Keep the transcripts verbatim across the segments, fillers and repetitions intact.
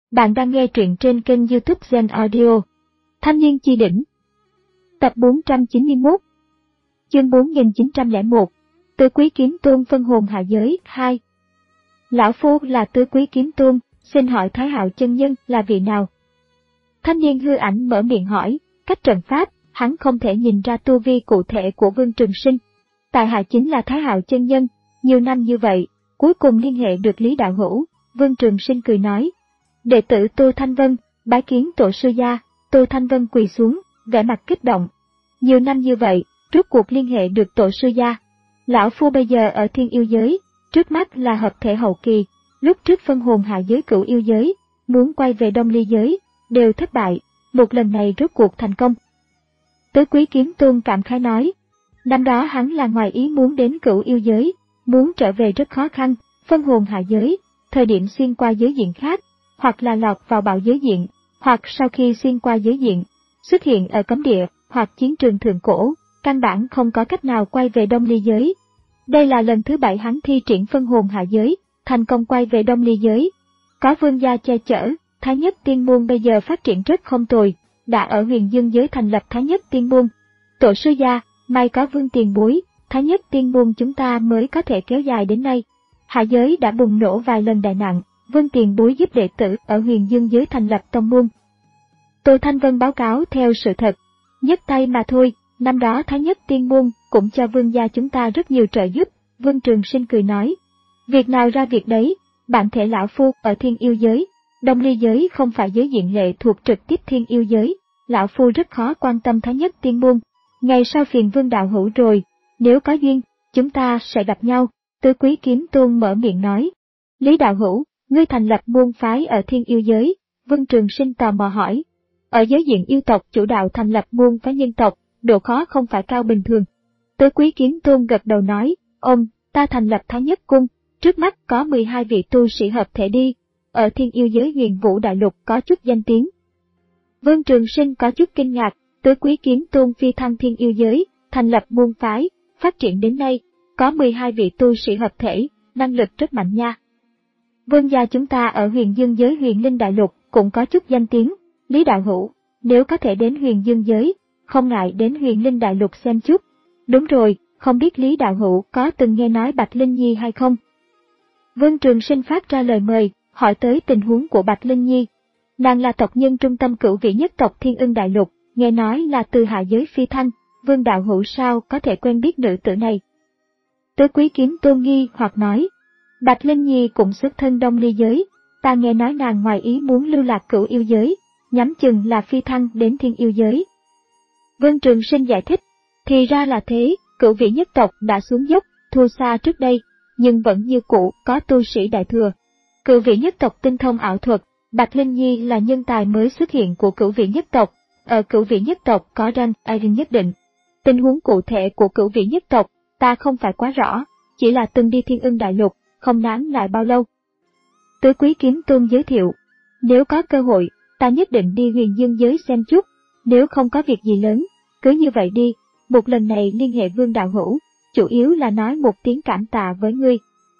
Bạn đang nghe truyện trên kênh YouTube Zen Audio. Thanh niên chi đỉnh. Tập bốn trăm chín mươi mốt. Chương bốn nghìn chín trăm lẻ một. Tứ Quý Kiếm Tôn phân hồn hạ giới hai. Lão Phu là Tứ Quý Kiếm Tôn, xin hỏi Thái Hạo chân nhân là vị nào? Thanh niên hư ảnh mở miệng hỏi, cách trận pháp, hắn không thể nhìn ra tu vi cụ thể của Vương Trường Sinh. Tại hạ chính là Thái Hạo chân nhân, nhiều năm như vậy, cuối cùng liên hệ được Lý đạo hữu. Vương Trường Sinh cười nói. Đệ tử Tô Thanh Vân, bái kiến tổ sư gia. Tô Thanh Vân quỳ xuống, vẻ mặt kích động. Nhiều năm như vậy, rốt cuộc liên hệ được tổ sư gia. Lão Phu bây giờ ở thiên yêu giới, trước mắt là hợp thể hậu kỳ, lúc trước phân hồn hạ giới cửu yêu giới, muốn quay về Đông Ly giới, đều thất bại, một lần này rốt cuộc thành công. Tứ Quý Kiếm Tôn cảm khái nói, năm đó hắn là ngoài ý muốn đến cửu yêu giới, muốn trở về rất khó khăn, phân hồn hạ giới, thời điểm xuyên qua giới diện khác, hoặc là lọt vào bạo giới diện, hoặc sau khi xuyên qua giới diện, xuất hiện ở cấm địa, hoặc chiến trường thượng cổ, căn bản không có cách nào quay về Đông Ly giới. Đây là lần thứ bảy hắn thi triển phân hồn hạ giới, thành công quay về Đông Ly giới. Có vương gia che chở, Thái Nhất Tiên Môn bây giờ phát triển rất không tồi, đã ở Huyền Dương giới thành lập Thái Nhất Tiên Môn. Tổ sư gia, may có Vương tiền bối, Thái Nhất Tiên Môn chúng ta mới có thể kéo dài đến nay. Hạ giới đã bùng nổ vài lần đại nạn, Vương tiền bối giúp đệ tử ở Huyền Dương giới thành lập tông môn. Tô Thanh Vân báo cáo theo sự thật, nhấc tay mà thôi, năm đó Thái Nhất Tiên Môn cũng cho vương gia chúng ta rất nhiều trợ giúp. Vương Trường Sinh cười nói, việc nào ra việc đấy, bản thể lão Phu ở thiên yêu giới, Đông Ly giới không phải giới diện lệ thuộc trực tiếp thiên yêu giới, lão Phu rất khó quan tâm Thái Nhất Tiên Môn. Ngày sau phiền Vương đạo hữu rồi, nếu có duyên, chúng ta sẽ gặp nhau. Tứ Quý Kiếm Tôn mở miệng nói, Lý đạo hữu, ngươi thành lập môn phái ở thiên yêu giới. Vương Trường Sinh tò mò hỏi, ở giới diện yêu tộc chủ đạo thành lập môn phái nhân tộc, độ khó không phải cao bình thường. Tứ Quý Kiếm Tôn gật đầu nói, ông, ta thành lập Thái Nhất Cung, trước mắt có mười hai vị tu sĩ hợp thể đi, ở thiên yêu giới Huyền Vũ Đại Lục có chút danh tiếng. Vương Trường Sinh có chút kinh ngạc, Tứ Quý Kiếm Tôn phi thăng thiên yêu giới, thành lập môn phái, phát triển đến nay, có mười hai vị tu sĩ hợp thể, năng lực rất mạnh nha. Vương gia chúng ta ở Huyền Dương giới Huyền Linh Đại Lục cũng có chút danh tiếng, Lý đạo hữu, nếu có thể đến Huyền Dương giới, không ngại đến Huyền Linh Đại Lục xem chút. Đúng rồi, không biết Lý đạo hữu có từng nghe nói Bạch Linh Nhi hay không? Vương Trường Sinh phát ra lời mời, hỏi tới tình huống của Bạch Linh Nhi. Nàng là tộc nhân trung tâm cửu vị nhất tộc Thiên Ưng Đại Lục, nghe nói là từ hạ giới phi thăng, Vương đạo hữu sao có thể quen biết nữ tử này? Tứ Quý Kiếm Tôn nghi hoặc nói, Bạch Linh Nhi cũng xuất thân Đông Ly giới, ta nghe nói nàng ngoài ý muốn lưu lạc cửu yêu giới, nhắm chừng là phi thăng đến thiên yêu giới. Vương Trường Sinh giải thích, thì ra là thế, cửu vị nhất tộc đã xuống dốc, thua xa trước đây, nhưng vẫn như cũ có tu sĩ đại thừa. Cửu vị nhất tộc tinh thông ảo thuật, Bạch Linh Nhi là nhân tài mới xuất hiện của cửu vị nhất tộc, ở cửu vị nhất tộc có ranh Iron nhất định. Tình huống cụ thể của cửu vị nhất tộc, ta không phải quá rõ, chỉ là từng đi Thiên Ưng Đại Lục, không nán lại bao lâu. Tứ Quý Kiếm Tôn giới thiệu, nếu có cơ hội, ta nhất định đi Huyền Dương giới xem chút, nếu không có việc gì lớn, cứ như vậy đi, một lần này liên hệ Vương đạo hữu, chủ yếu là nói một tiếng cảm tạ với ngươi.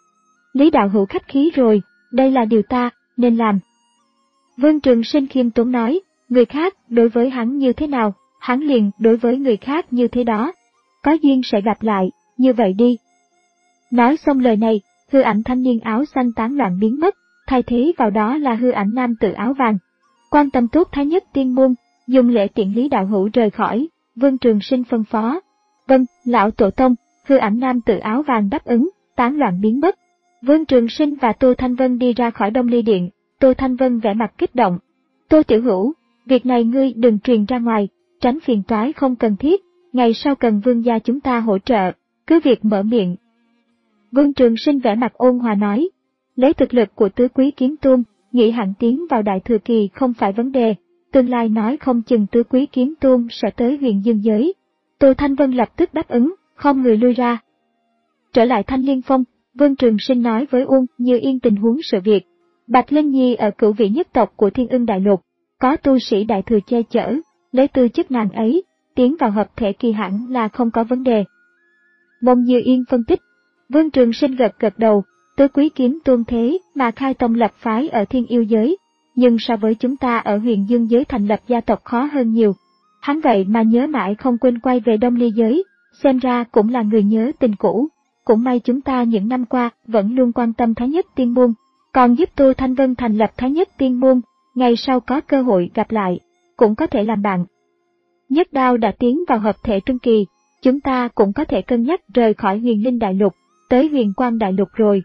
Lý đạo hữu khách khí rồi, đây là điều ta nên làm. Vương Trường Sinh khiêm tốn nói, người khác đối với hắn như thế nào, hắn liền đối với người khác như thế đó. Có duyên sẽ gặp lại, như vậy đi. Nói xong lời này, hư ảnh thanh niên áo xanh tán loạn biến mất, thay thế vào đó là hư ảnh nam tử áo vàng. Quan tâm tốt Thái Nhất Tiên Môn, dùng lễ tiện Lý đạo hữu rời khỏi, Vương Trường Sinh phân phó. Vâng, lão tổ tông, hư ảnh nam tử áo vàng đáp ứng, tán loạn biến mất. Vương Trường Sinh và Tô Thanh Vân đi ra khỏi Đông Ly Điện, Tô Thanh Vân vẻ mặt kích động. Tô tiểu hữu, việc này ngươi đừng truyền ra ngoài, tránh phiền toái không cần thiết, ngày sau cần vương gia chúng ta hỗ trợ, cứ việc mở miệng. Vương Trường Sinh vẻ mặt ôn hòa nói, lấy thực lực của Tứ Quý Kiếm Tôn, nghĩ hẳn tiến vào đại thừa kỳ không phải vấn đề, tương lai nói không chừng Tứ Quý Kiếm Tôn sẽ tới Huyền Dương giới. Tô Thanh Vân lập tức đáp ứng, không người lui ra. Trở lại Thanh Liên Phong, Vương Trường Sinh nói với Uông Như Yên tình huống sự việc. Bạch Linh Nhi ở cửu vị nhất tộc của Thiên Ưng Đại Lục, có tu sĩ đại thừa che chở, lấy tư chất nàng ấy, tiến vào hợp thể kỳ hẳn là không có vấn đề. Mông Như Yên phân tích, Vương Trường Sinh gật gật đầu, Tứ Quý Kiếm Tôn thế mà khai tông lập phái ở thiên yêu giới, nhưng so với chúng ta ở huyền dương giới thành lập gia tộc khó hơn nhiều. Hắn vậy mà nhớ mãi không quên quay về Đông Ly giới, xem ra cũng là người nhớ tình cũ. Cũng may chúng ta những năm qua vẫn luôn quan tâm Thái Nhất Tiên Môn, còn giúp Tô Thanh Vân thành lập Thái Nhất Tiên Môn, ngày sau có cơ hội gặp lại, cũng có thể làm bạn. Nhất Đao đã tiến vào hợp thể trung kỳ, chúng ta cũng có thể cân nhắc rời khỏi Huyền Linh Đại Lục, tới Huyền Quang Đại Lục rồi.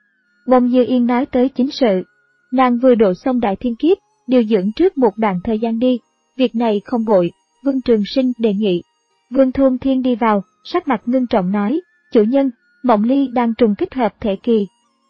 Bông Như Yên nói tới chính sự. Nàng vừa độ xong Đại Thiên Kiếp, điều dưỡng trước một đoạn thời gian đi, việc này không vội, Vương Trường Sinh đề nghị. Vương Thôn Thiên đi vào, sắc mặt ngưng trọng nói, chủ nhân, Mộng Ly đang trùng kích hợp thể kỳ.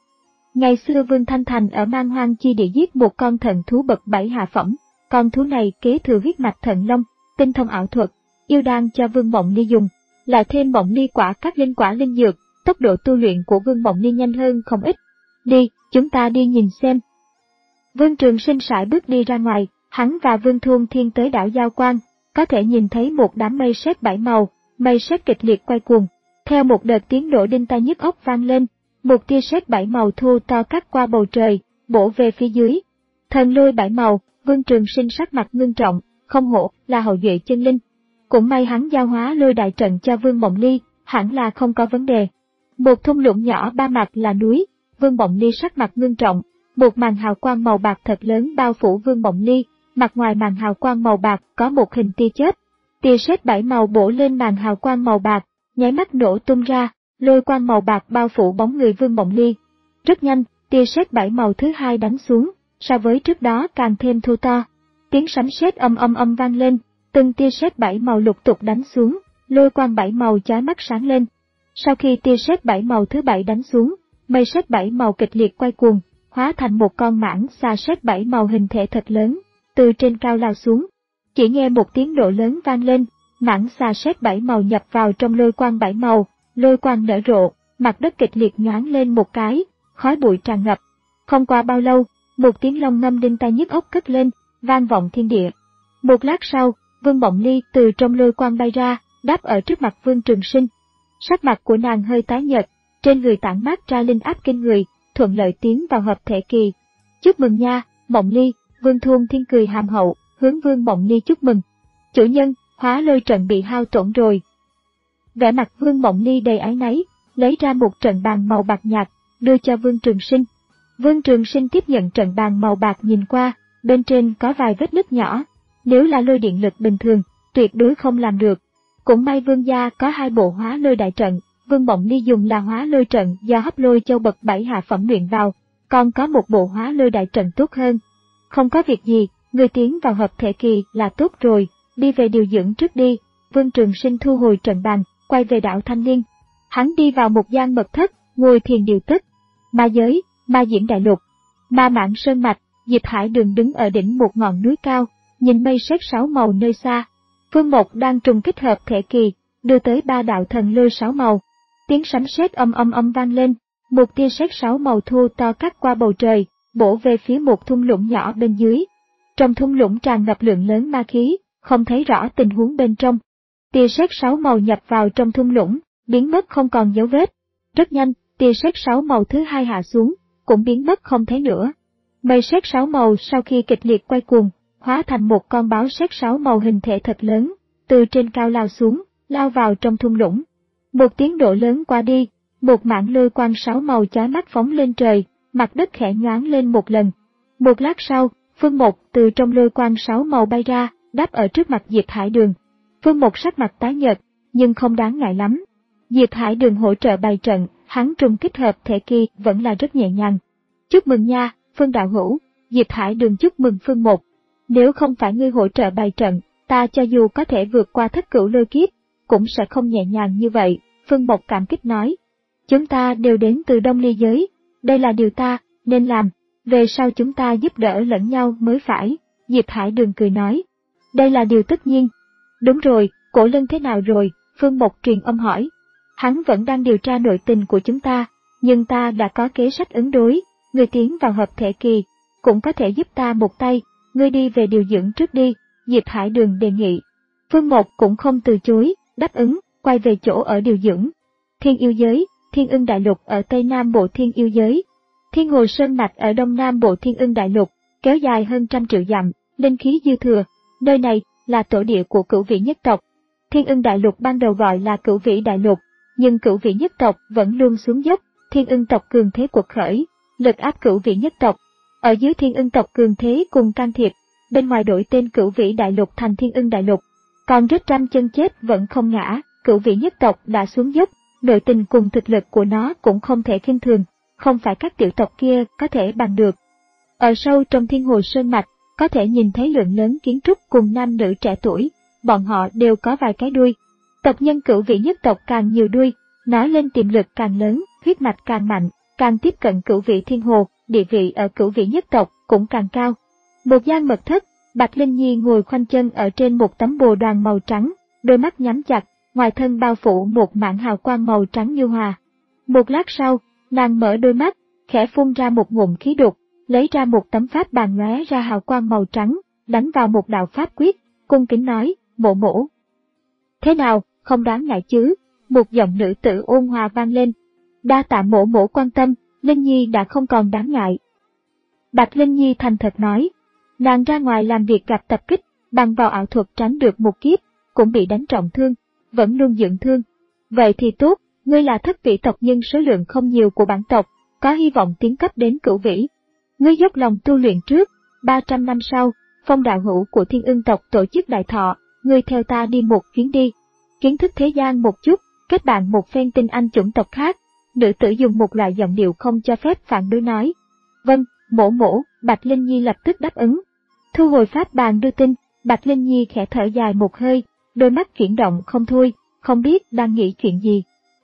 Ngày xưa Vương Thanh Thành ở Man Hoang Chi Địa giết một con thần thú bậc bảy hạ phẩm, con thú này kế thừa huyết mạch thần long, tinh thông ảo thuật, yêu đan cho Vương Mộng Ly dùng, lại thêm Mộng Ly quả các linh quả linh dược, tốc độ tu luyện của Vương Mộng Ly nhanh hơn không ít. Đi, chúng ta đi nhìn xem. Vương Trường Sinh sải bước đi ra ngoài, hắn và Vương Thôn Thiên tới đảo Giao Quang, có thể nhìn thấy một đám mây sét bảy màu, mây sét kịch liệt quay cuồng. Theo một đợt tiếng nổ đinh tai nhức óc vang lên, một tia sét bảy màu thô to cắt qua bầu trời, bổ về phía dưới. Thần lôi bảy màu, Vương Trường Sinh sắc mặt ngưng trọng, không hổ là hậu duệ chân linh. Cũng may hắn giao hóa lôi đại trận cho Vương Mộng Ly, hẳn là không có vấn đề. Một thung lũng nhỏ ba mặt là núi, Vương Mộng Ly sắc mặt ngưng trọng, một màn hào quang màu bạc thật lớn bao phủ Vương Mộng Ly, mặt ngoài màn hào quang màu bạc có một hình tia chớp. Tia sét bảy màu bổ lên màn hào quang màu bạc, nháy mắt nổ tung ra, lôi quang màu bạc bao phủ bóng người Vương Mộng Ly. Rất nhanh, tia sét bảy màu thứ hai đánh xuống, so với trước đó càng thêm thô to. Tiếng sấm sét âm âm âm vang lên, từng tia sét bảy màu lục tục đánh xuống, lôi quang bảy màu chói mắt sáng lên. Sau khi tia sét bảy màu thứ bảy đánh xuống, mây sét bảy màu kịch liệt quay cuồng, hóa thành một con mãng xà sét bảy màu hình thể thật lớn, từ trên cao lao xuống. Chỉ nghe một tiếng nổ lớn vang lên, mãng xà sét bảy màu nhập vào trong lôi quang bảy màu, lôi quang nở rộ, mặt đất kịch liệt nhoáng lên một cái, khói bụi tràn ngập. Không qua bao lâu, một tiếng long ngâm đinh tai nhức óc cất lên, vang vọng thiên địa. Một lát sau, Vương Mộng Ly từ trong lôi quang bay ra, đáp ở trước mặt Vương Trường Sinh. Sắc mặt của nàng hơi tái nhợt, trên người tản mát ra linh áp kinh người, thuận lợi tiến vào hợp thể kỳ. Chúc mừng nha, Mộng Ly, Vương Thôn Thiên cười hàm hậu, hướng Vương Mộng Ly chúc mừng. Chủ nhân, hóa lôi trận bị hao tổn rồi. Vẻ mặt Vương Mộng Ly đầy áy náy, lấy ra một trận bàn màu bạc nhạt, đưa cho Vương Trường Sinh. Vương Trường Sinh tiếp nhận trận bàn màu bạc nhìn qua, bên trên có vài vết nứt nhỏ. Nếu là lôi điện lực bình thường, tuyệt đối không làm được. Cũng may Vương gia có hai bộ hóa lôi đại trận, Vương Mộng Ly dùng là hóa lôi trận do hấp lôi châu bậc bảy hạ phẩm luyện vào, còn có một bộ hóa lôi đại trận tốt hơn. Không có việc gì, người tiến vào hợp thể kỳ là tốt rồi, đi về điều dưỡng trước đi. Vương Trường Sinh thu hồi trận bàn, quay về đảo Thanh Liên. Hắn đi vào một gian mật thất, ngồi thiền điều tức. Ma giới, Ma Diễm Đại Lục, Ma Mãng Sơn Mạch, Diệp Hải Đường đứng ở đỉnh một ngọn núi cao, nhìn mây sét sáu màu nơi xa. Phương Mộc đang trùng kích hợp thể kỳ, đưa tới ba đạo thần lôi sáu màu. Tiếng sấm sét âm âm âm vang lên, một tia sét sáu màu thô to cắt qua bầu trời, bổ về phía một thung lũng nhỏ bên dưới. Trong thung lũng tràn ngập lượng lớn ma khí, không thấy rõ tình huống bên trong. Tia sét sáu màu nhập vào trong thung lũng, biến mất không còn dấu vết. Rất nhanh, tia sét sáu màu thứ hai hạ xuống, cũng biến mất không thấy nữa. Mây sét sáu màu sau khi kịch liệt quay cuồng, hóa thành một con báo sét sáu màu hình thể thật lớn, từ trên cao lao xuống, lao vào trong thung lũng. Một tiếng nổ lớn qua đi, một mảng lôi quang sáu màu chói mắt phóng lên trời, mặt đất khẽ nhoáng lên một lần. Một lát sau, Phương Mộc từ trong lôi quang sáu màu bay ra, đáp ở trước mặt Diệp Hải Đường. Phương Mộc sắc mặt tái nhợt, nhưng không đáng ngại lắm. Diệp Hải Đường hỗ trợ bày trận, hắn trùng kích hợp thể kỳ vẫn là rất nhẹ nhàng. Chúc mừng nha, Phương đạo hữu. Diệp Hải Đường chúc mừng Phương Mộc. Nếu không phải ngươi hỗ trợ bày trận, ta cho dù có thể vượt qua thất cửu lôi kiếp, cũng sẽ không nhẹ nhàng như vậy. Phương Mộc cảm kích nói. Chúng ta đều đến từ Đông Ly giới, đây là điều ta nên làm, về sau chúng ta giúp đỡ lẫn nhau mới phải. Diệp Hải Đường cười nói. Đây là điều tất nhiên. Đúng rồi, Cổ Lân thế nào rồi? Phương Mộc truyền âm hỏi. Hắn vẫn đang điều tra nội tình của chúng ta, nhưng ta đã có kế sách ứng đối, người tiến vào hợp thể kỳ, cũng có thể giúp ta một tay, ngươi đi về điều dưỡng trước đi, Diệp Hải Đường đề nghị. Phương Mộc cũng không từ chối, đáp ứng, quay về chỗ ở điều dưỡng. Thiên yêu giới, Thiên Ưng Đại Lục ở Tây Nam Bộ Thiên yêu giới, Thiên Hồ Sơn Mạch ở Đông Nam Bộ Thiên Ưng Đại Lục, kéo dài hơn trăm triệu dặm, linh khí dư thừa. Nơi này là tổ địa của Cửu Vĩ nhất tộc. Thiên Ưng Đại Lục ban đầu gọi là Cửu Vĩ Đại Lục, nhưng Cửu Vĩ nhất tộc vẫn luôn xuống dốc. Thiên Ưng tộc cường thế cuộc khởi, lực áp Cửu Vĩ nhất tộc. Ở dưới Thiên Ưng tộc cường thế cùng can thiệp, bên ngoài đổi tên Cửu Vĩ Đại Lục thành Thiên Ưng Đại Lục. Còn rết trăm chân chết vẫn không ngã, Cửu Vĩ nhất tộc đã xuống dốc, nội tình cùng thực lực của nó cũng không thể khinh thường, không phải các tiểu tộc kia có thể bằng được. Ở sâu trong Thiên Hồ Sơn mạch, có thể nhìn thấy lượng lớn kiến trúc cùng nam nữ trẻ tuổi, bọn họ đều có vài cái đuôi. Tộc nhân Cửu Vĩ nhất tộc càng nhiều đuôi, nói lên tiềm lực càng lớn, huyết mạch càng mạnh, càng tiếp cận Cửu Vĩ Thiên Hồ, địa vị ở Cửu Vĩ nhất tộc cũng càng cao. Một gian mật thất, Bạch Linh Nhi ngồi khoanh chân ở trên một tấm bồ đoàn màu trắng, đôi mắt nhắm chặt, ngoài thân bao phủ một mảng hào quang màu trắng nhu hòa. Một lát sau, nàng mở đôi mắt, khẽ phun ra một ngụm khí đục, lấy ra một tấm pháp bàn lóe ra hào quang màu trắng, đánh vào một đạo pháp quyết, cung kính nói, mộ mổ. Thế nào, không đáng ngại chứ? Một giọng nữ tử ôn hòa vang lên. Đa tạ mộ mổ quan tâm, Linh Nhi đã không còn đáng ngại. Bạch Linh Nhi thành thật nói, nàng ra ngoài làm việc gặp tập kích, bằng vào ảo thuật tránh được một kiếp, cũng bị đánh trọng thương, vẫn luôn dưỡng thương. Vậy thì tốt, ngươi là thất vị tộc nhân số lượng không nhiều của bản tộc, có hy vọng tiến cấp đến Cửu Vĩ. Ngươi dốc lòng tu luyện trước, ba trăm năm sau, phong đạo hữu của Thiên Ưng tộc tổ chức đại thọ, ngươi theo ta đi một chuyến đi. Kiến thức thế gian một chút, kết bạn một phen tinh anh chủng tộc khác. Nữ tử dùng một loại giọng điệu không cho phép phản đối nói. Vâng, mổ mổ, Bạch Linh Nhi lập tức đáp ứng. Thu hồi pháp bàn đưa tin, Bạch Linh Nhi khẽ thở dài một hơi, đôi mắt chuyển động không thôi, không biết đang nghĩ chuyện gì.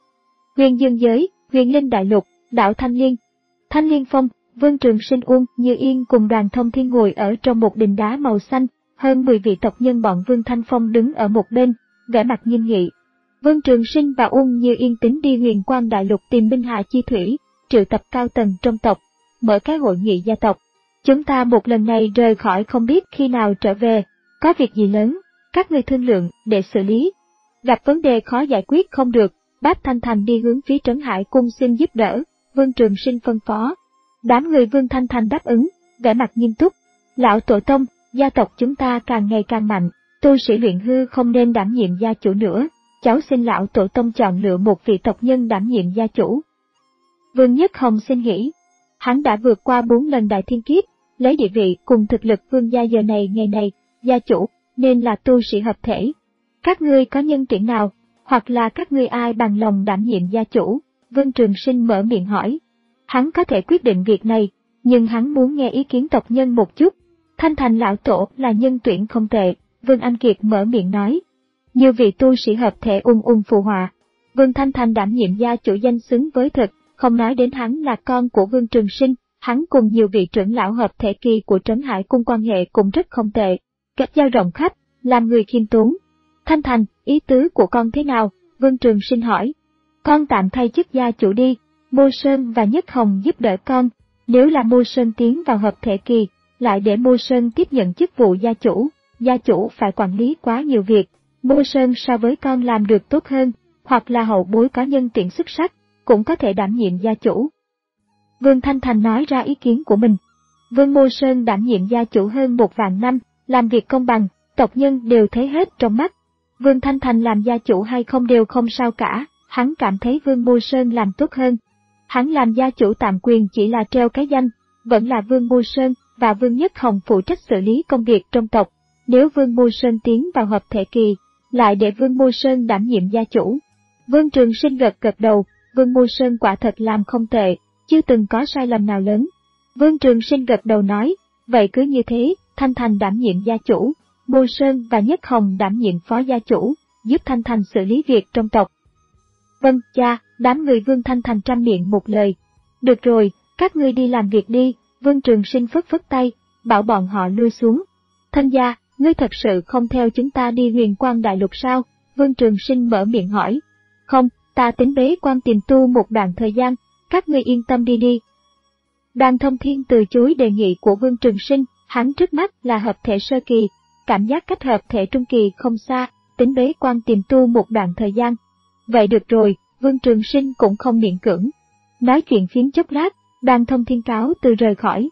Huyền Dương giới, Huyền Linh Đại Lục, đảo Thanh Liên. Thanh Liên Phong, Vương Trường Sinh Uông Như Yên cùng Đoàn Thông Thiên ngồi ở trong một đình đá màu xanh, hơn mười vị tộc nhân bọn Vương Thanh Phong đứng ở một bên, vẻ mặt nghiêm nghị. Vương Trường Sinh và Uông Như Yên tính đi Huyền Quang Đại Lục tìm binh hạ chi thủy, triệu tập cao tầng trong tộc, mở cái hội nghị gia tộc. Chúng ta một lần này rời khỏi không biết khi nào trở về, có việc gì lớn, các người thương lượng để xử lý. Gặp vấn đề khó giải quyết không được, Báp Thanh Thành đi hướng phía Trấn Hải Cung xin giúp đỡ, Vương Trường Sinh phân phó. Đám người Vương Thanh Thành đáp ứng, vẻ mặt nghiêm túc. Lão tổ tông, gia tộc chúng ta càng ngày càng mạnh, tu sĩ luyện hư không nên đảm nhiệm gia chủ nữa, cháu xin lão tổ tông chọn lựa một vị tộc nhân đảm nhiệm gia chủ. Vương Nhất Hồng xin nghỉ. Hắn đã vượt qua bốn lần đại thiên kiếp, lấy địa vị cùng thực lực vương gia giờ này ngày này, gia chủ, nên là tu sĩ hợp thể. Các ngươi có nhân tuyển nào, hoặc là các ngươi ai bằng lòng đảm nhiệm gia chủ? Vương Trường Sinh mở miệng hỏi. Hắn có thể quyết định việc này, nhưng hắn muốn nghe ý kiến tộc nhân một chút. Thanh Thành lão tổ là nhân tuyển không tệ, Vương Anh Kiệt mở miệng nói. Nhiều vị tu sĩ hợp thể ung ung phù hòa. Vương Thanh Thành đảm nhiệm gia chủ danh xứng với thực, không nói đến hắn là con của Vương Trường Sinh, hắn cùng nhiều vị trưởng lão hợp thể kỳ của Trấn Hải Cung quan hệ cũng rất không tệ. Kết giao rộng khắp, làm người khiêm tốn. Thanh Thành, ý tứ của con thế nào? Vương Trường Sinh hỏi. Con tạm thay chức gia chủ đi, Mô Sơn và Nhất Hồng giúp đỡ con. Nếu là Mô Sơn tiến vào hợp thể kỳ, lại để Mô Sơn tiếp nhận chức vụ gia chủ, gia chủ phải quản lý quá nhiều việc. Mô Sơn so với con làm được tốt hơn, hoặc là hậu bối có nhân tuyển xuất sắc, cũng có thể đảm nhiệm gia chủ. Vương Thanh Thành nói ra ý kiến của mình. Vương Mô Sơn đảm nhiệm gia chủ hơn một vạn năm, làm việc công bằng, tộc nhân đều thấy hết trong mắt. Vương Thanh Thành làm gia chủ hay không đều không sao cả, hắn cảm thấy Vương Mô Sơn làm tốt hơn. Hắn làm gia chủ tạm quyền chỉ là treo cái danh, vẫn là Vương Mô Sơn và Vương Nhất Hồng phụ trách xử lý công việc trong tộc. Nếu Vương Mô Sơn tiến vào hợp thể kỳ, lại để Vương Mô Sơn đảm nhiệm gia chủ. Vương Trường Sinh gật gật đầu, Vương Mô Sơn quả thật làm không tệ, chưa từng có sai lầm nào lớn. Vương Trường Sinh gật đầu nói, vậy cứ như thế, Thanh Thành đảm nhiệm gia chủ, Mô Sơn và Nhất Hồng đảm nhiệm phó gia chủ, giúp Thanh Thành xử lý việc trong tộc. Vâng, cha, đám người Vương Thanh Thành trăm miệng một lời. Được rồi, các ngươi đi làm việc đi, Vương Trường Sinh phất phất tay, bảo bọn họ lui xuống. Thanh gia, ngươi thật sự không theo chúng ta đi Huyền Quang Đại Lục sao? Vương Trường Sinh mở miệng hỏi. Không, ta tính bế quan tìm tu một đoạn thời gian, các ngươi yên tâm đi đi. Đoàn Thông Thiên từ chối đề nghị của Vương Trường Sinh, hắn trước mắt là hợp thể sơ kỳ, cảm giác cách hợp thể trung kỳ không xa, tính bế quan tìm tu một đoạn thời gian. Vậy được rồi, Vương Trường Sinh cũng không miễn cưỡng. Nói chuyện phiếm chốc lát, Đoàn Thông Thiên cáo từ rời khỏi.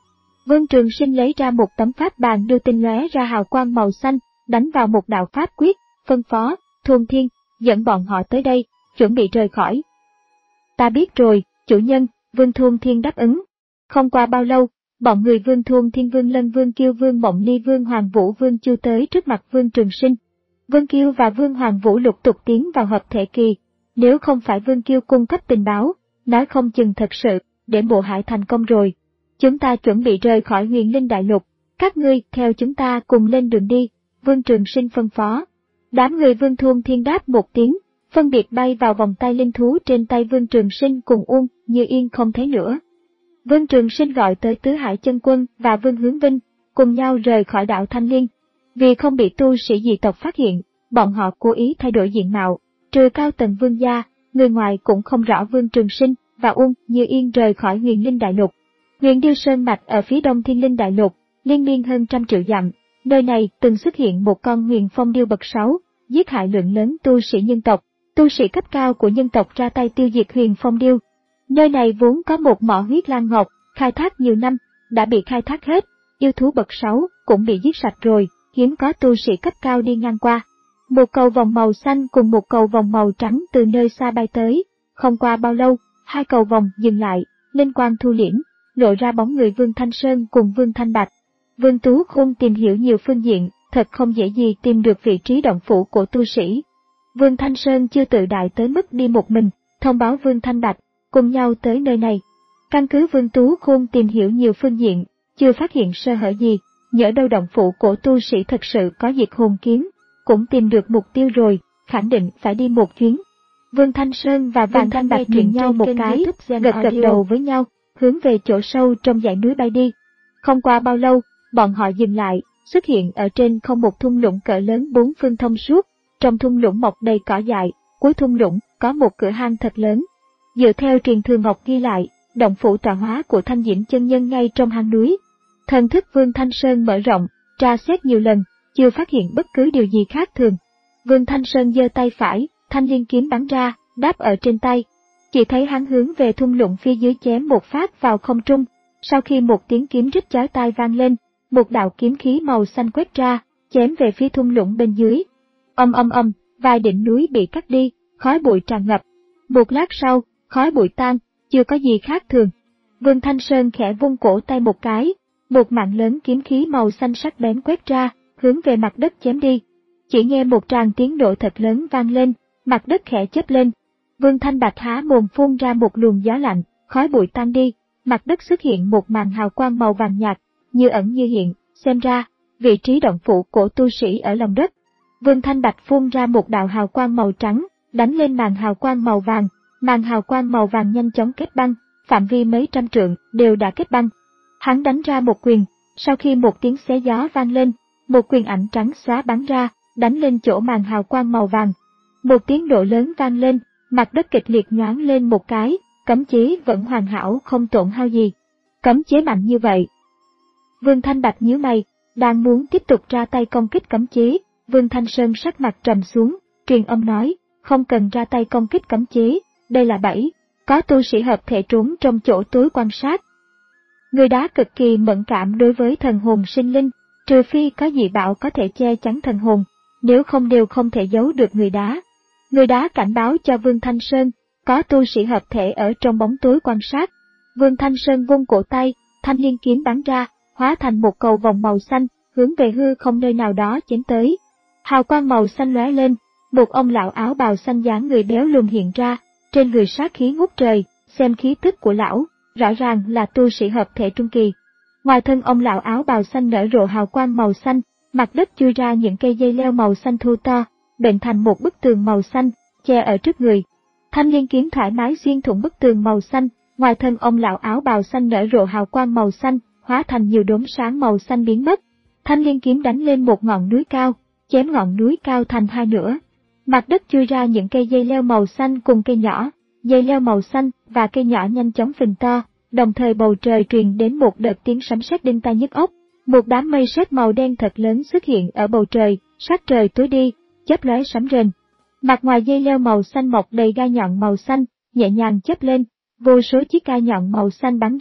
Vương Trường Sinh lấy ra một tấm pháp bàn đưa tinh lóe ra hào quang màu xanh, đánh vào một đạo pháp quyết, phân phó, Thuần Thiên, dẫn bọn họ tới đây, chuẩn bị rời khỏi. Ta biết rồi, chủ nhân, Vương Thuần Thiên đáp ứng. Không qua bao lâu, bọn người Vương Thuần Thiên, Vương Lân, Vương Kiêu, Vương Mộng Ly, Vương Hoàng Vũ, Vương Chu tới trước mặt Vương Trường Sinh. Vương Kiêu và Vương Hoàng Vũ lục tục tiến vào hợp thể kỳ. Nếu không phải Vương Kiêu cung cấp tình báo, nói không chừng thật sự, để bộ hải thành công rồi. Chúng ta chuẩn bị rời khỏi Huyền Linh Đại Lục, các ngươi theo chúng ta cùng lên đường đi, Vương Trường Sinh phân phó. Đám người Vương Thuần Thiên đáp một tiếng, phân biệt bay vào vòng tay linh thú trên tay Vương Trường Sinh cùng Uông Như Yên không thấy nữa. Vương Trường Sinh gọi tới Tứ Hải Chân Quân và Vương Hướng Vinh, cùng nhau rời khỏi đảo Thanh Liên. Vì không bị tu sĩ dị tộc phát hiện, bọn họ cố ý thay đổi diện mạo, trừ cao tầng Vương gia, người ngoài cũng không rõ Vương Trường Sinh và Uông Như Yên rời khỏi Huyền Linh Đại Lục. Huyền Điêu Sơn mạch ở phía đông Thiên Linh Đại Lục, liên miên hơn trăm triệu dặm, nơi này từng xuất hiện một con huyền phong điêu bậc sáu, giết hại lượng lớn tu sĩ nhân tộc, tu sĩ cấp cao của nhân tộc ra tay tiêu diệt huyền phong điêu. Nơi này vốn có một mỏ huyết lan ngọc, khai thác nhiều năm, đã bị khai thác hết, yêu thú bậc sáu cũng bị giết sạch rồi, hiếm có tu sĩ cấp cao đi ngang qua. Một cầu vòng màu xanh cùng một cầu vòng màu trắng từ nơi xa bay tới, không qua bao lâu, hai cầu vòng dừng lại, linh quang thu liễm, lộ ra bóng người Vương Thanh Sơn cùng Vương Thanh Bạch. Vương Tú Khôn tìm hiểu nhiều phương diện, thật không dễ gì tìm được vị trí động phủ của tu sĩ. Vương Thanh Sơn chưa tự đại tới mức đi một mình, thông báo Vương Thanh Bạch, cùng nhau tới nơi này. Căn cứ Vương Tú Khôn tìm hiểu nhiều phương diện, chưa phát hiện sơ hở gì, nhỡ đâu động phủ của tu sĩ thật sự có diệt hồn kiếm, cũng tìm được mục tiêu rồi, khẳng định phải đi một chuyến. Vương Thanh Sơn và Vương Thanh Bạch nhìn nhau một cái, gật gật đầu với nhau, hướng về chỗ sâu trong dãy núi bay đi. Không qua bao lâu, bọn họ dừng lại, xuất hiện ở trên không một thung lũng cỡ lớn bốn phương thông suốt, trong thung lũng mọc đầy cỏ dại, cuối thung lũng có một cửa hang thật lớn. Dựa theo truyền thừa ngọc ghi lại, động phủ tọa hóa của Thanh Diễm chân nhân ngay trong hang núi. Thần thức Vương Thanh Sơn mở rộng, tra xét nhiều lần, chưa phát hiện bất cứ điều gì khác thường. Vương Thanh Sơn giơ tay phải, thanh liên kiếm bắn ra, đáp ở trên tay. Chỉ thấy hắn hướng về thung lũng phía dưới chém một phát vào không trung. Sau khi một tiếng kiếm rít chói tai vang lên, một đạo kiếm khí màu xanh quét ra, chém về phía thung lũng bên dưới. Âm âm âm, vài đỉnh núi bị cắt đi, khói bụi tràn ngập. Một lát sau, khói bụi tan, chưa có gì khác thường. Vương Thanh Sơn khẽ vung cổ tay một cái, một mạng lớn kiếm khí màu xanh sắc bén quét ra, hướng về mặt đất chém đi. Chỉ nghe một tràng tiếng nổ thật lớn vang lên, mặt đất khẽ chớp lên. Vương Thanh Bạch há mồm phun ra một luồng gió lạnh, khói bụi tan đi, mặt đất xuất hiện một màn hào quang màu vàng nhạt, như ẩn như hiện, xem ra, vị trí động phủ của tu sĩ ở lòng đất. Vương Thanh Bạch phun ra một đạo hào quang màu trắng, đánh lên màn hào quang màu vàng, màn hào quang màu vàng nhanh chóng kết băng, phạm vi mấy trăm trượng đều đã kết băng. Hắn đánh ra một quyền, sau khi một tiếng xé gió vang lên, một quyền ảnh trắng xóa bắn ra, đánh lên chỗ màn hào quang màu vàng. Một tiếng nổ lớn vang lên, mặt đất kịch liệt nhoáng lên một cái, cấm chế vẫn hoàn hảo không tổn hao gì. Cấm chế mạnh như vậy. Vương Thanh Bạch nhíu mày, đang muốn tiếp tục ra tay công kích cấm chế, Vương Thanh Sơn sắc mặt trầm xuống, truyền âm nói, không cần ra tay công kích cấm chế, đây là bẫy, có tu sĩ hợp thể trốn trong chỗ tối quan sát. Người đá cực kỳ mẫn cảm đối với thần hồn sinh linh, trừ phi có dị bảo có thể che chắn thần hồn, nếu không đều không thể giấu được người đá. Người đá cảnh báo cho Vương Thanh Sơn, có tu sĩ hợp thể ở trong bóng tối quan sát. Vương Thanh Sơn vung cổ tay, thanh liên kiếm bắn ra, hóa thành một cầu vòng màu xanh, hướng về hư không nơi nào đó chém tới. Hào quang màu xanh lóe lên, một ông lão áo bào xanh dáng người béo lùn hiện ra, trên người sát khí ngút trời, xem khí tức của lão, rõ ràng là tu sĩ hợp thể trung kỳ. Ngoài thân ông lão áo bào xanh nở rộ hào quang màu xanh, mặt đất chui ra những cây dây leo màu xanh thô to, bệnh thành một bức tường màu xanh, che ở trước người. Thanh liên kiếm thoải mái xuyên thủng bức tường màu xanh, ngoài thân ông lão áo bào xanh nở rộ hào quang màu xanh, hóa thành nhiều đốm sáng màu xanh biến mất. Thanh liên kiếm đánh lên một ngọn núi cao, chém ngọn núi cao thành hai nửa. Mặt đất chui ra những cây dây leo màu xanh cùng cây nhỏ, dây leo màu xanh và cây nhỏ nhanh chóng phình to, đồng thời bầu trời truyền đến một đợt tiếng sấm sét đinh tai nhức óc. Một đám mây sét màu đen thật lớn xuất hiện ở bầu trời, sắc trời tối đi, chớp lóe sấm rền. Mặt ngoài dây leo màu xanh mọc đầy gai nhọn màu xanh, nhẹ nhàng chớp lên, vô số chiếc gai nhọn màu xanh bắn ra,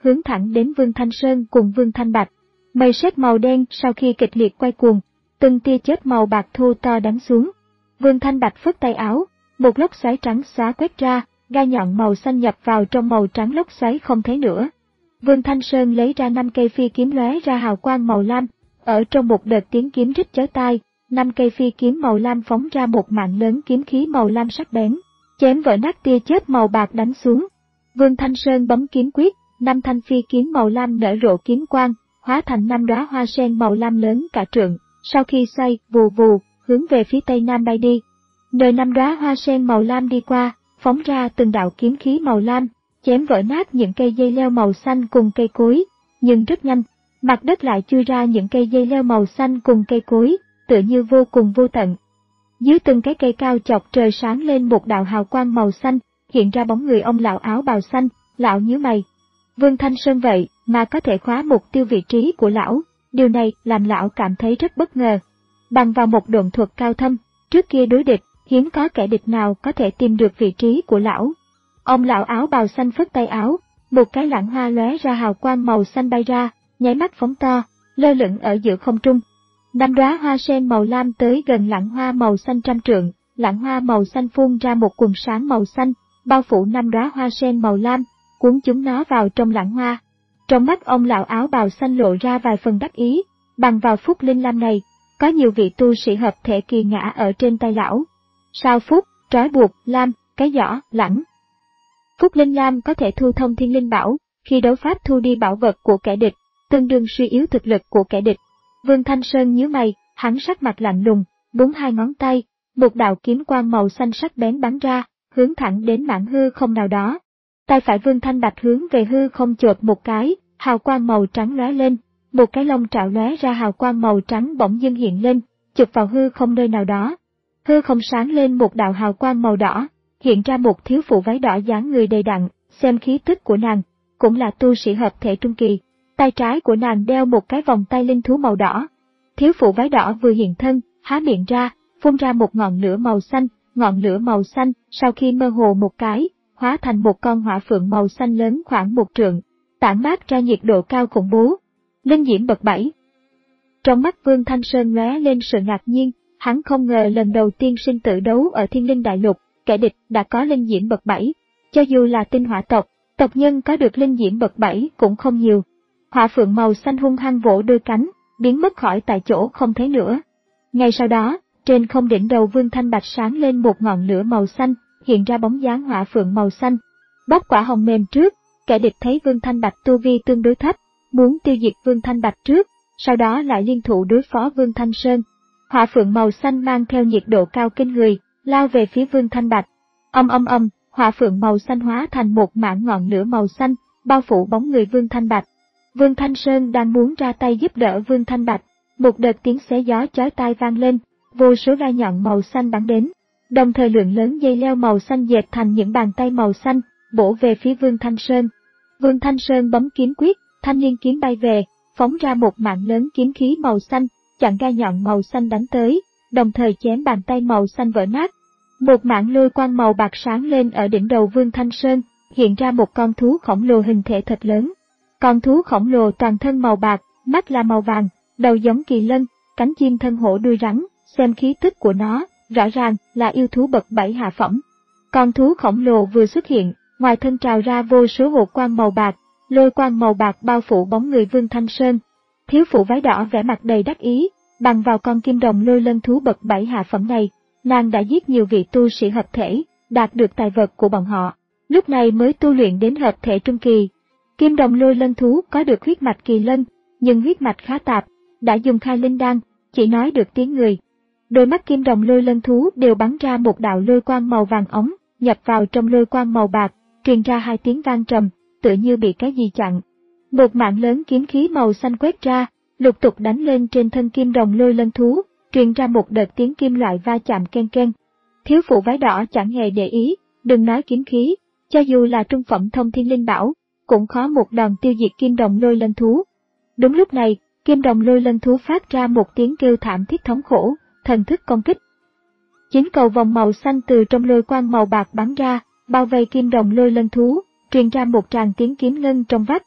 hướng thẳng đến Vương Thanh Sơn cùng Vương Thanh Bạch. Mây sét màu đen sau khi kịch liệt quay cuồng, từng tia chớp màu bạc thô to đánh xuống. Vương Thanh Bạch phất tay áo, một lốc xoáy trắng xóa quét ra, gai nhọn màu xanh nhập vào trong màu trắng lốc xoáy không thấy nữa. Vương Thanh Sơn lấy ra năm cây phi kiếm lóe ra hào quang màu lam, ở trong một đợt tiếng kiếm rít chói tai, năm cây phi kiếm màu lam phóng ra một mạng lớn kiếm khí màu lam sắc bén, chém vỡ nát tia chớp màu bạc đánh xuống. Vương Thanh Sơn bấm kiếm quyết, năm thanh phi kiếm màu lam nở rộ kiếm quang, hóa thành năm đóa hoa sen màu lam lớn cả trượng, sau khi xoay, vù vù, hướng về phía tây nam bay đi. Nơi năm đóa hoa sen màu lam đi qua, phóng ra từng đạo kiếm khí màu lam, chém vỡ nát những cây dây leo màu xanh cùng cây cối, nhưng rất nhanh, mặt đất lại chui ra những cây dây leo màu xanh cùng cây cối, tựa như vô cùng vô tận. Dưới từng cái cây cao chọc trời sáng lên một đạo hào quang màu xanh, hiện ra bóng người ông lão áo bào xanh. Lão nhíu mày. Vương Thanh Sơn vậy mà có thể khóa mục tiêu vị trí của lão, điều này làm lão cảm thấy rất bất ngờ. Bằng vào một độn thuật cao thâm, trước kia đối địch, hiếm có kẻ địch nào có thể tìm được vị trí của lão. Ông lão áo bào xanh phất tay áo, một cái lẵng hoa lóe ra hào quang màu xanh bay ra, nháy mắt phóng to, lơ lửng ở giữa không trung. Năm đóa hoa sen màu lam tới gần lẵng hoa màu xanh trăm trượng, lẵng hoa màu xanh phun ra một quầng sáng màu xanh, bao phủ năm đóa hoa sen màu lam, cuốn chúng nó vào trong lẵng hoa. Trong mắt ông lão áo bào xanh lộ ra vài phần đắc ý, bằng vào phúc linh lam này, có nhiều vị tu sĩ hợp thể kỳ ngã ở trên tay lão. Sao phúc, trói buộc, lam, cái giỏ, lẵng. Phúc linh lam có thể thu thông thiên linh bảo, khi đấu pháp thu đi bảo vật của kẻ địch, tương đương suy yếu thực lực của kẻ địch. Vương Thanh Sơn nhíu mày, hắn sắc mặt lạnh lùng, búng hai ngón tay, một đạo kiếm quang màu xanh sắc bén bắn ra, hướng thẳng đến mảng hư không nào đó. Tay phải Vương Thanh Bạch hướng về hư không chộp một cái, hào quang màu trắng lóe lên, một cái lông trạo lóe ra hào quang màu trắng bỗng dưng hiện lên, chụp vào hư không nơi nào đó. Hư không sáng lên một đạo hào quang màu đỏ, hiện ra một thiếu phụ váy đỏ dáng người đầy đặn, xem khí tức của nàng, cũng là tu sĩ hợp thể trung kỳ. Tay trái của nàng đeo một cái vòng tay linh thú màu đỏ. Thiếu phụ váy đỏ vừa hiện thân, há miệng ra, phun ra một ngọn lửa màu xanh, ngọn lửa màu xanh sau khi mơ hồ một cái, hóa thành một con hỏa phượng màu xanh lớn khoảng một trượng, tản mát ra nhiệt độ cao khủng bố. Linh diễm bậc bảy. Trong mắt Vương Thanh Sơn lóe lên sự ngạc nhiên, hắn không ngờ lần đầu tiên sinh tử đấu ở Thiên Linh Đại Lục, kẻ địch đã có linh diễm bậc bảy. Cho dù là tinh hỏa tộc, tộc nhân có được linh diễm bậc bảy cũng không nhiều. Hỏa phượng màu xanh hung hăng vỗ đôi cánh, biến mất khỏi tại chỗ không thấy nữa. Ngay sau đó, trên không đỉnh đầu Vương Thanh Bạch sáng lên một ngọn lửa màu xanh, hiện ra bóng dáng hỏa phượng màu xanh. Bóc quả hồng mềm trước, kẻ địch thấy Vương Thanh Bạch tu vi tương đối thấp, muốn tiêu diệt Vương Thanh Bạch trước, sau đó lại liên thủ đối phó Vương Thanh Sơn. Hỏa phượng màu xanh mang theo nhiệt độ cao kinh người, lao về phía Vương Thanh Bạch. Âm âm âm, hỏa phượng màu xanh hóa thành một mảng ngọn lửa màu xanh, bao phủ bóng người Vương Thanh Bạch. Vương Thanh Sơn đang muốn ra tay giúp đỡ Vương Thanh Bạch, một đợt tiếng xé gió chói tai vang lên, vô số gai nhọn màu xanh bắn đến, đồng thời lượng lớn dây leo màu xanh dệt thành những bàn tay màu xanh, bổ về phía Vương Thanh Sơn. Vương Thanh Sơn bấm kiếm quyết, thanh liên kiếm bay về, phóng ra một mạng lớn kiếm khí màu xanh, chặn gai nhọn màu xanh đánh tới, đồng thời chém bàn tay màu xanh vỡ nát. Một mạng lôi quang màu bạc sáng lên ở đỉnh đầu Vương Thanh Sơn, hiện ra một con thú khổng lồ hình thể thật lớn. Con thú khổng lồ toàn thân màu bạc, mắt là màu vàng, đầu giống kỳ lân, cánh chim thân hổ đuôi rắn, xem khí tức của nó, rõ ràng là yêu thú bậc bảy hạ phẩm. Con thú khổng lồ vừa xuất hiện, ngoài thân trào ra vô số hộ quang màu bạc, lôi quang màu bạc bao phủ bóng người Vương Thanh Sơn. Thiếu phụ váy đỏ vẻ mặt đầy đắc ý, bằng vào con kim đồng lôi lân thú bậc bảy hạ phẩm này, nàng đã giết nhiều vị tu sĩ hợp thể, đạt được tài vật của bọn họ, lúc này mới tu luyện đến hợp thể trung kỳ. Kim đồng lôi lân thú có được huyết mạch kỳ lân, nhưng huyết mạch khá tạp, đã dùng khai linh đan, chỉ nói được tiếng người. Đôi mắt kim đồng lôi lân thú đều bắn ra một đạo lôi quang màu vàng ống, nhập vào trong lôi quang màu bạc, truyền ra hai tiếng vang trầm, tựa như bị cái gì chặn. Một mạng lớn kiếm khí màu xanh quét ra, lục tục đánh lên trên thân kim đồng lôi lân thú, truyền ra một đợt tiếng kim loại va chạm ken ken. Thiếu phụ váy đỏ chẳng hề để ý, đừng nói kiếm khí, cho dù là trung phẩm thông thiên linh bảo, cũng khó một đòn tiêu diệt kim đồng lôi lân thú. Đúng lúc này, kim đồng lôi lân thú phát ra một tiếng kêu thảm thiết thống khổ, thần thức công kích. Chín cầu vòng màu xanh từ trong lôi quang màu bạc bắn ra, bao vây kim đồng lôi lân thú, truyền ra một tràng tiếng kiếm ngân trong vách.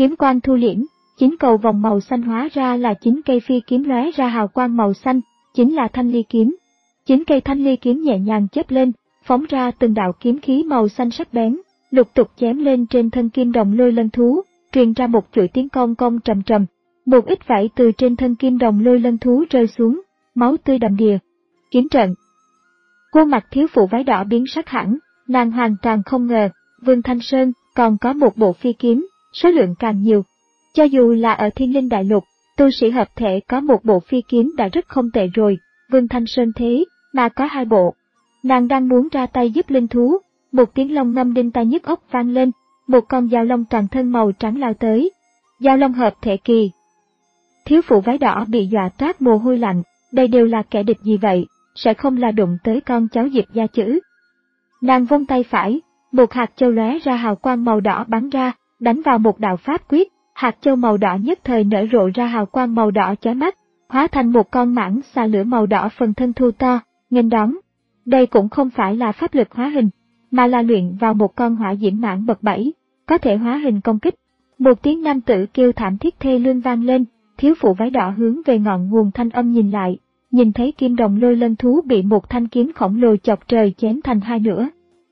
kiếm quang thu liễm, chín cầu vòng màu xanh hóa ra là chín cây phi kiếm lóe ra hào quang màu xanh, chính là thanh ly kiếm. Chín cây thanh ly kiếm nhẹ nhàng chớp lên, phóng ra từng đạo kiếm khí màu xanh sắc bén, lục tục chém lên trên thân kim đồng lôi lân thú, truyền ra một chuỗi tiếng cong cong trầm trầm. Một ít vảy từ trên thân kim đồng lôi lân thú rơi xuống, máu tươi đầm đìa. Kiếm trận. Khuôn mặt thiếu phụ váy đỏ biến sắc hẳn, nàng hoàn toàn không ngờ, Vương Thanh Sơn còn có một bộ phi kiếm, số lượng càng nhiều. Cho dù là ở Thiên Linh Đại Lục, tu sĩ hợp thể có một bộ phi kiếm đã rất không tệ rồi, Vương Thanh Sơn thế mà có hai bộ. Nàng đang muốn ra tay giúp linh thú, một tiếng long ngâm đinh tai nhức óc vang lên, một con dao long toàn thân màu trắng lao tới. Dao long hợp thể kỳ. Thiếu phụ váy đỏ bị dọa toát mồ hôi lạnh, đây đều là kẻ địch gì vậy, sẽ không là đụng tới con cháu Diệp gia chứ. Nàng vung tay phải, một hạt châu lóe ra hào quang màu đỏ bắn ra, đánh vào một đạo pháp quyết, hạt châu màu đỏ nhất thời nở rộ ra hào quang màu đỏ chói mắt, hóa thành một con mãng xà lửa màu đỏ phần thân thu to, nghênh đón. Đây cũng không phải là pháp lực hóa hình, mà là luyện vào một con hỏa diễm mãng bậc bảy, có thể hóa hình công kích. Một tiếng nam tử kêu thảm thiết thê lương vang lên, thiếu phụ váy đỏ hướng về ngọn nguồn thanh âm nhìn lại, nhìn thấy kim đồng lôi lân thú bị một thanh kiếm khổng lồ chọc trời chém thành hai nửa.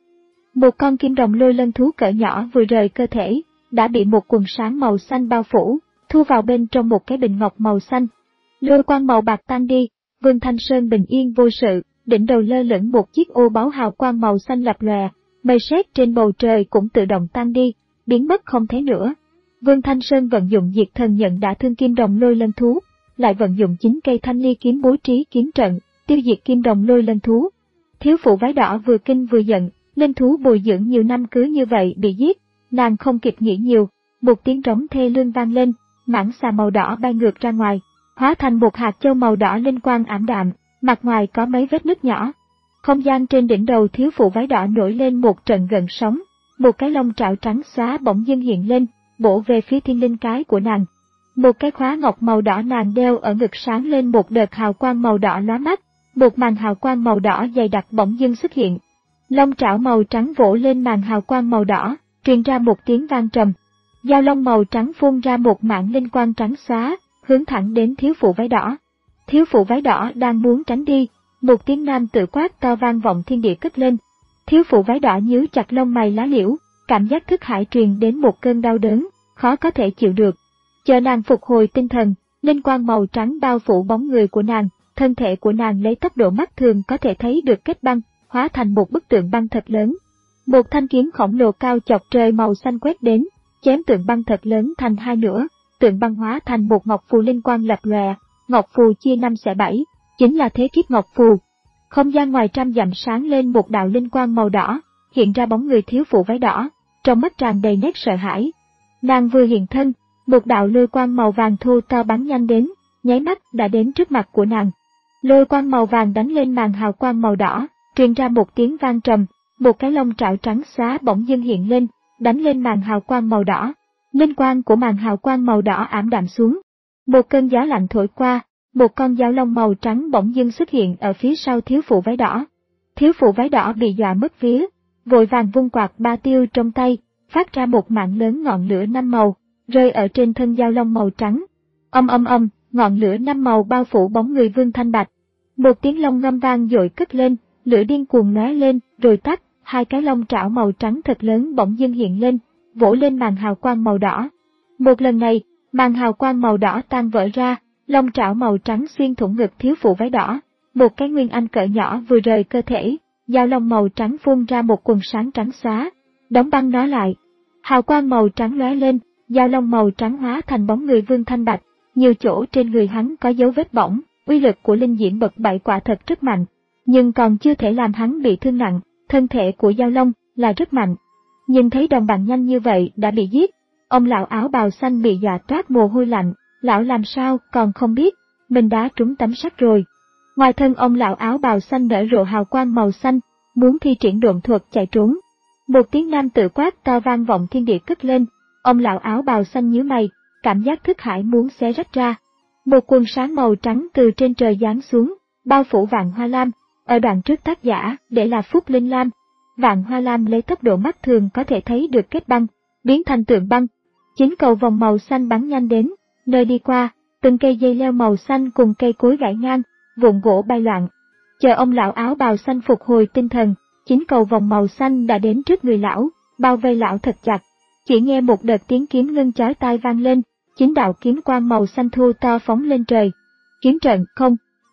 Một con kim đồng lôi lân thú cỡ nhỏ vừa rời cơ thể, đã bị một quần sáng màu xanh bao phủ, thu vào bên trong một cái bình ngọc màu xanh. Lôi quang màu bạc tan đi, Vương Thanh Sơn bình yên vô sự, đỉnh đầu lơ lửng một chiếc ô báo hào quang màu xanh lập lòe, mây sét trên bầu trời cũng tự động tan đi, biến mất không thấy nữa. Vương Thanh Sơn vận dụng diệt thần nhận đã thương kim đồng lôi lân thú, lại vận dụng chín cây thanh ly kiếm bố trí kiếm trận, tiêu diệt kim đồng lôi lân thú. Thiếu phụ váy đỏ vừa kinh vừa giận, linh thú bồi dưỡng nhiều năm cứ như vậy bị giết, nàng không kịp nghĩ nhiều, một tiếng trống thê lương vang lên, mãng xà màu đỏ bay ngược ra ngoài, hóa thành một hạt châu màu đỏ linh quang ảm đạm, mặt ngoài có mấy vết nứt nhỏ. Không gian trên đỉnh đầu thiếu phụ váy đỏ nổi lên một trận gợn sóng, một cái lông trảo trắng xóa bỗng dưng hiện lên, bổ về phía thiên linh cái của nàng. Một cái khóa ngọc màu đỏ nàng đeo ở ngực sáng lên một đợt hào quang màu đỏ lóa mắt, một màn hào quang màu đỏ dày đặc bỗng dưng xuất hiện. Lông trảo màu trắng vỗ lên màn hào quang màu đỏ, truyền ra một tiếng vang trầm. Dao long màu trắng phun ra một mảng linh quang trắng xóa, hướng thẳng đến thiếu phụ váy đỏ. Thiếu phụ váy đỏ đang muốn tránh đi, một tiếng nam tự quát to vang vọng thiên địa cất lên. Thiếu phụ váy đỏ nhíu chặt lông mày lá liễu, cảm giác thức hải truyền đến một cơn đau đớn, khó có thể chịu được. Chờ nàng phục hồi tinh thần, linh quang màu trắng bao phủ bóng người của nàng, thân thể của nàng lấy tốc độ mắt thường có thể thấy được kết băng, hóa thành một bức tượng băng thật lớn. Một thanh kiếm khổng lồ cao chọc trời màu xanh quét đến, chém tượng băng thật lớn thành hai nửa, tượng băng hóa thành một ngọc phù linh quang lập lòe, ngọc phù chia năm xẻ bảy, chính là thế kiếp ngọc phù. Không gian ngoài trăm dặm sáng lên một đạo linh quang màu đỏ, hiện ra bóng người thiếu phụ váy đỏ, trong mắt tràn đầy nét sợ hãi. Nàng vừa hiện thân, một đạo lôi quang màu vàng thô to bắn nhanh đến, nháy mắt đã đến trước mặt của nàng. Lôi quang màu vàng đánh lên màn hào quang màu đỏ, truyền ra một tiếng vang trầm, một cái lông trảo trắng xóa bỗng dưng hiện lên, đánh lên màn hào quang màu đỏ. Linh quang của màn hào quang màu đỏ ảm đạm xuống. Một cơn gió lạnh thổi qua, một con dao long màu trắng bỗng dưng xuất hiện ở phía sau thiếu phụ váy đỏ. Thiếu phụ váy đỏ bị dọa mất vía, vội vàng vung quạt ba tiêu trong tay, phát ra một mạng lớn ngọn lửa năm màu, rơi ở trên thân dao long màu trắng. Âm âm âm, ngọn lửa năm màu bao phủ bóng người Vương Thanh Bạch. Một tiếng long ngâm vang dội cất lên, lửa điên cuồng lóe lên, rồi tắt, hai cái lông trảo màu trắng thật lớn bỗng dưng hiện lên, vỗ lên màn hào quang màu đỏ. Một lần này, màn hào quang màu đỏ tan vỡ ra, lông trảo màu trắng xuyên thủng ngực thiếu phụ váy đỏ, một cái nguyên anh cỡ nhỏ vừa rời cơ thể, dao long màu trắng phun ra một quần sáng trắng xóa, đóng băng nó lại. Hào quang màu trắng lóe lên, dao long màu trắng hóa thành bóng người Vương Thanh Bạch, nhiều chỗ trên người hắn có dấu vết bỏng, uy lực của linh diễm bậc bảy quả thật rất mạnh, nhưng còn chưa thể làm hắn bị thương nặng, thân thể của dao long là rất mạnh. Nhìn thấy đồng bạn nhanh như vậy đã bị giết, ông lão áo bào xanh bị dọa toát mồ hôi lạnh, lão làm sao còn không biết, mình đã trúng tấm sắt rồi. Ngoài thân ông lão áo bào xanh nở rộ hào quang màu xanh, muốn thi triển độn thuật chạy trốn. Một tiếng nam tự quát to vang vọng thiên địa cất lên, ông lão áo bào xanh nhíu mày, cảm giác thức hải muốn xé rách ra. Một quần sáng màu trắng từ trên trời giáng xuống, bao phủ Vạn Hoa Lam, ở đoạn trước tác giả để là Phúc Linh Lam. Vạn Hoa Lam lấy tốc độ mắt thường có thể thấy được kết băng, biến thành tượng băng. Chín cầu vòng màu xanh bắn nhanh đến, nơi đi qua, từng cây dây leo màu xanh cùng cây cối gãy ngang, vụn gỗ bay loạn. Chờ ông lão áo bào xanh phục hồi tinh thần, chín cầu vòng màu xanh đã đến trước người lão, bao vây lão thật chặt. Chỉ nghe một đợt tiếng kiếm ngân chói tai vang lên, chín đạo kiếm quang màu xanh thu to phóng lên trời. Kiếm trận không.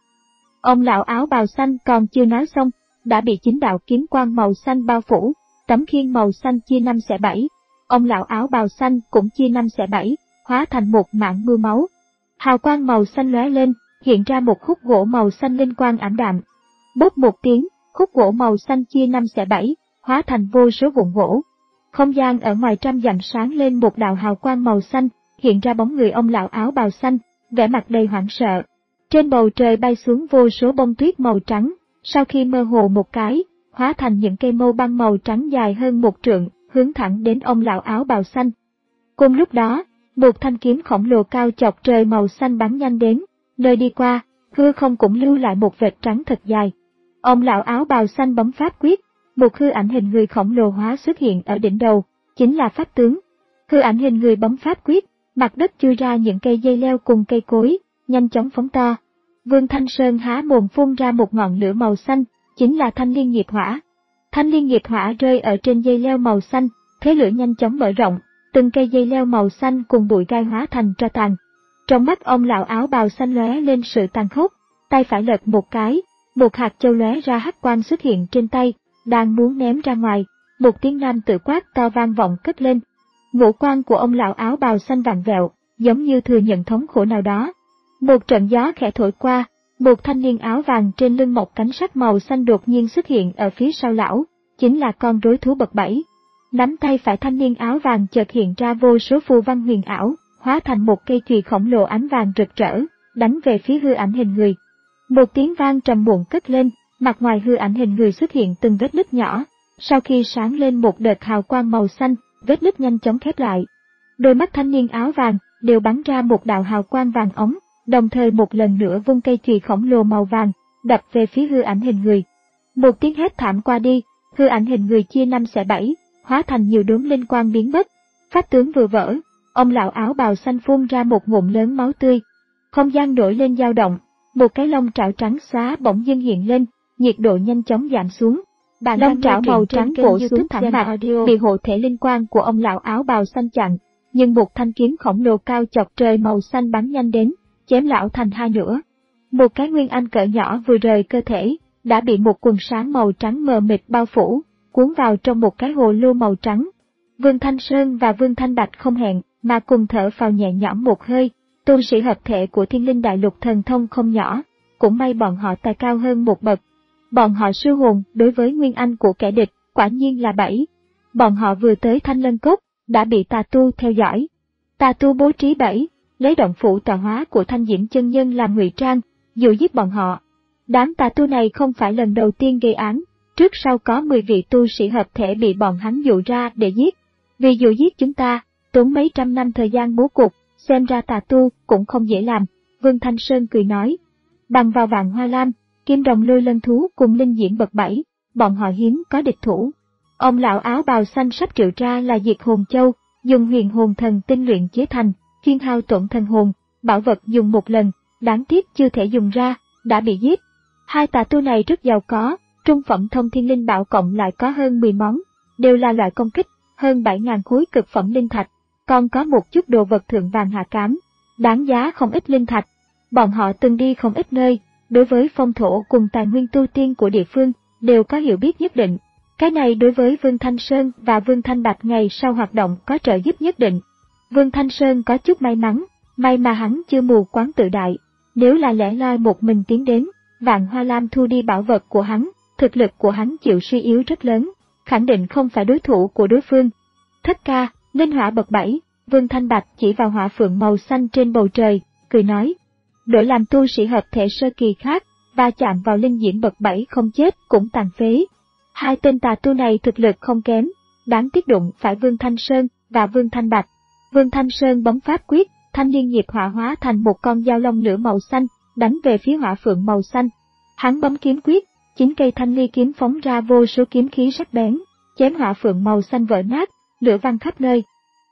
Ông lão áo bào xanh còn chưa nói xong, đã bị chín đạo kiếm quang màu xanh bao phủ, tấm khiên màu xanh chia năm xẻ bảy. Ông lão áo bào xanh cũng chia năm xẻ bảy, hóa thành một mảng mưa máu. Hào quang màu xanh lóe lên, hiện ra một khúc gỗ màu xanh linh quang ảm đạm. Bốp một tiếng, khúc gỗ màu xanh chia năm xẻ bảy, hóa thành vô số vụn gỗ. Không gian ở ngoài trăm dặm sáng lên một đạo hào quang màu xanh, hiện ra bóng người ông lão áo bào xanh, vẻ mặt đầy hoảng sợ. Trên bầu trời bay xuống vô số bông tuyết màu trắng, sau khi mơ hồ một cái, hóa thành những cây mâu băng màu trắng dài hơn một trượng, hướng thẳng đến ông lão áo bào xanh. Cùng lúc đó, một thanh kiếm khổng lồ cao chọc trời màu xanh bắn nhanh đến, nơi đi qua, hư không cũng lưu lại một vệt trắng thật dài. Ông lão áo bào xanh bấm pháp quyết, một hư ảnh hình người khổng lồ hóa xuất hiện ở đỉnh đầu, chính là pháp tướng. Hư ảnh hình người bấm pháp quyết, mặt đất chui ra những cây dây leo cùng cây cối, nhanh chóng phóng to. Vương Thanh Sơn há mồm phun ra một ngọn lửa màu xanh, chính là thanh liên nghiệp hỏa. Thanh liên nghiệp hỏa rơi ở trên dây leo màu xanh, thế lửa nhanh chóng mở rộng, từng cây dây leo màu xanh cùng bụi gai hóa thành tro tàn. Trong mắt ông lão áo bào xanh lóe lên sự tàn khốc, tay phải lật một cái, một hạt châu lóe ra hắc quang xuất hiện trên tay, đang muốn ném ra ngoài, một tiếng nam tự quát to vang vọng cất lên. Ngũ quan của ông lão áo bào xanh vặn vẹo, giống như thừa nhận thống khổ nào đó. Một trận gió khẽ thổi qua, một thanh niên áo vàng trên lưng một cánh sắc màu xanh đột nhiên xuất hiện ở phía sau lão, chính là con rối thú bậc bảy. Nắm tay phải thanh niên áo vàng chợt hiện ra vô số phù văn huyền ảo, hóa thành một cây chùy khổng lồ ánh vàng rực rỡ, đánh về phía hư ảnh hình người. Một tiếng vang trầm muộn cất lên, mặt ngoài hư ảnh hình người xuất hiện từng vết nứt nhỏ, sau khi sáng lên một đợt hào quang màu xanh, vết nứt nhanh chóng khép lại. Đôi mắt thanh niên áo vàng đều bắn ra một đạo hào quang vàng ống, đồng thời một lần nữa vung cây chùy khổng lồ màu vàng, đập về phía hư ảnh hình người. Một tiếng hét thảm qua đi, hư ảnh hình người chia năm xẻ bảy, hóa thành nhiều đốm linh quang biến mất. Pháp tướng vừa vỡ, ông lão áo bào xanh phun ra một ngụm lớn máu tươi. Không gian nổi lên dao động, một cái lông trảo trắng xóa bỗng dưng hiện lên, nhiệt độ nhanh chóng giảm xuống. Bàn lông trảo màu trắng vỗ xuống thẳng mặt, bị hộ thể linh quang của ông lão áo bào xanh chặn, nhưng một thanh kiếm khổng lồ cao chọc trời màu xanh bắn nhanh đến, chém lão thành hai nửa. Một cái nguyên anh cỡ nhỏ vừa rời cơ thể, đã bị một quần sáng màu trắng mờ mịt bao phủ, cuốn vào trong một cái hồ lô màu trắng. Vương Thanh Sơn và Vương Thanh Bạch không hẹn mà cùng thở phào nhẹ nhõm một hơi, tu sĩ hợp thể của Thiên Linh Đại Lục thần thông không nhỏ, cũng may bọn họ tài cao hơn một bậc. Bọn họ sư hồn đối với nguyên anh của kẻ địch, quả nhiên là bẫy. Bọn họ vừa tới Thanh Lân Cốc, đã bị tà tu theo dõi. Tà tu bố trí bẫy, lấy động phủ tọa hóa của Thanh Diễm chân nhân làm ngụy trang, dụ giết bọn họ. Đám tà tu này không phải lần đầu tiên gây án, trước sau có mười vị tu sĩ hợp thể bị bọn hắn dụ ra để giết. Vì dụ giết chúng ta, tốn mấy trăm năm thời gian bố cục, xem ra tà tu cũng không dễ làm. Vương Thanh Sơn cười nói, bằng vào Vạn Hoa Lam, Kim Rồng Lôi Lân Thú cùng Linh Diễm bậc bảy, bọn họ hiếm có địch thủ. Ông lão áo bào xanh sắp triệu ra là Diệt Hồn Châu, dùng huyền hồn thần tinh luyện chế thành, chuyên hao tổn thần hồn, bảo vật dùng một lần, đáng tiếc chưa thể dùng ra, đã bị giết. Hai tà tu này rất giàu có, trung phẩm thông thiên linh bảo cộng lại có hơn mười món, đều là loại công kích, hơn bảy nghìn khối cực phẩm linh thạch, còn có một chút đồ vật thượng vàng hạ cám, đáng giá không ít linh thạch. Bọn họ từng đi không ít nơi, đối với phong thổ cùng tài nguyên tu tiên của địa phương, đều có hiểu biết nhất định. Cái này đối với Vương Thanh Sơn và Vương Thanh Bạch ngày sau hoạt động có trợ giúp nhất định. Vương Thanh Sơn có chút may mắn, may mà hắn chưa mù quáng tự đại, nếu là lẻ loi một mình tiến đến, Vạn Hoa Lam thu đi bảo vật của hắn, thực lực của hắn chịu suy yếu rất lớn, khẳng định không phải đối thủ của đối phương. Thất ca, linh hỏa bậc bảy, Vương Thanh Bạch chỉ vào hỏa phượng màu xanh trên bầu trời, cười nói. Đổi làm tu sĩ hợp thể sơ kỳ khác, và chạm vào linh diễm bậc bảy không chết cũng tàn phế. Hai tên tà tu này thực lực không kém, đáng tiếc đụng phải Vương Thanh Sơn và Vương Thanh Bạch. Vương Thanh Sơn bấm pháp quyết, thanh liên nghiệp hỏa hóa thành một con dao long lửa màu xanh, đánh về phía hỏa phượng màu xanh. Hắn bấm kiếm quyết, chín cây thanh ly kiếm phóng ra vô số kiếm khí sắc bén, chém hỏa phượng màu xanh vỡ nát, lửa văng khắp nơi.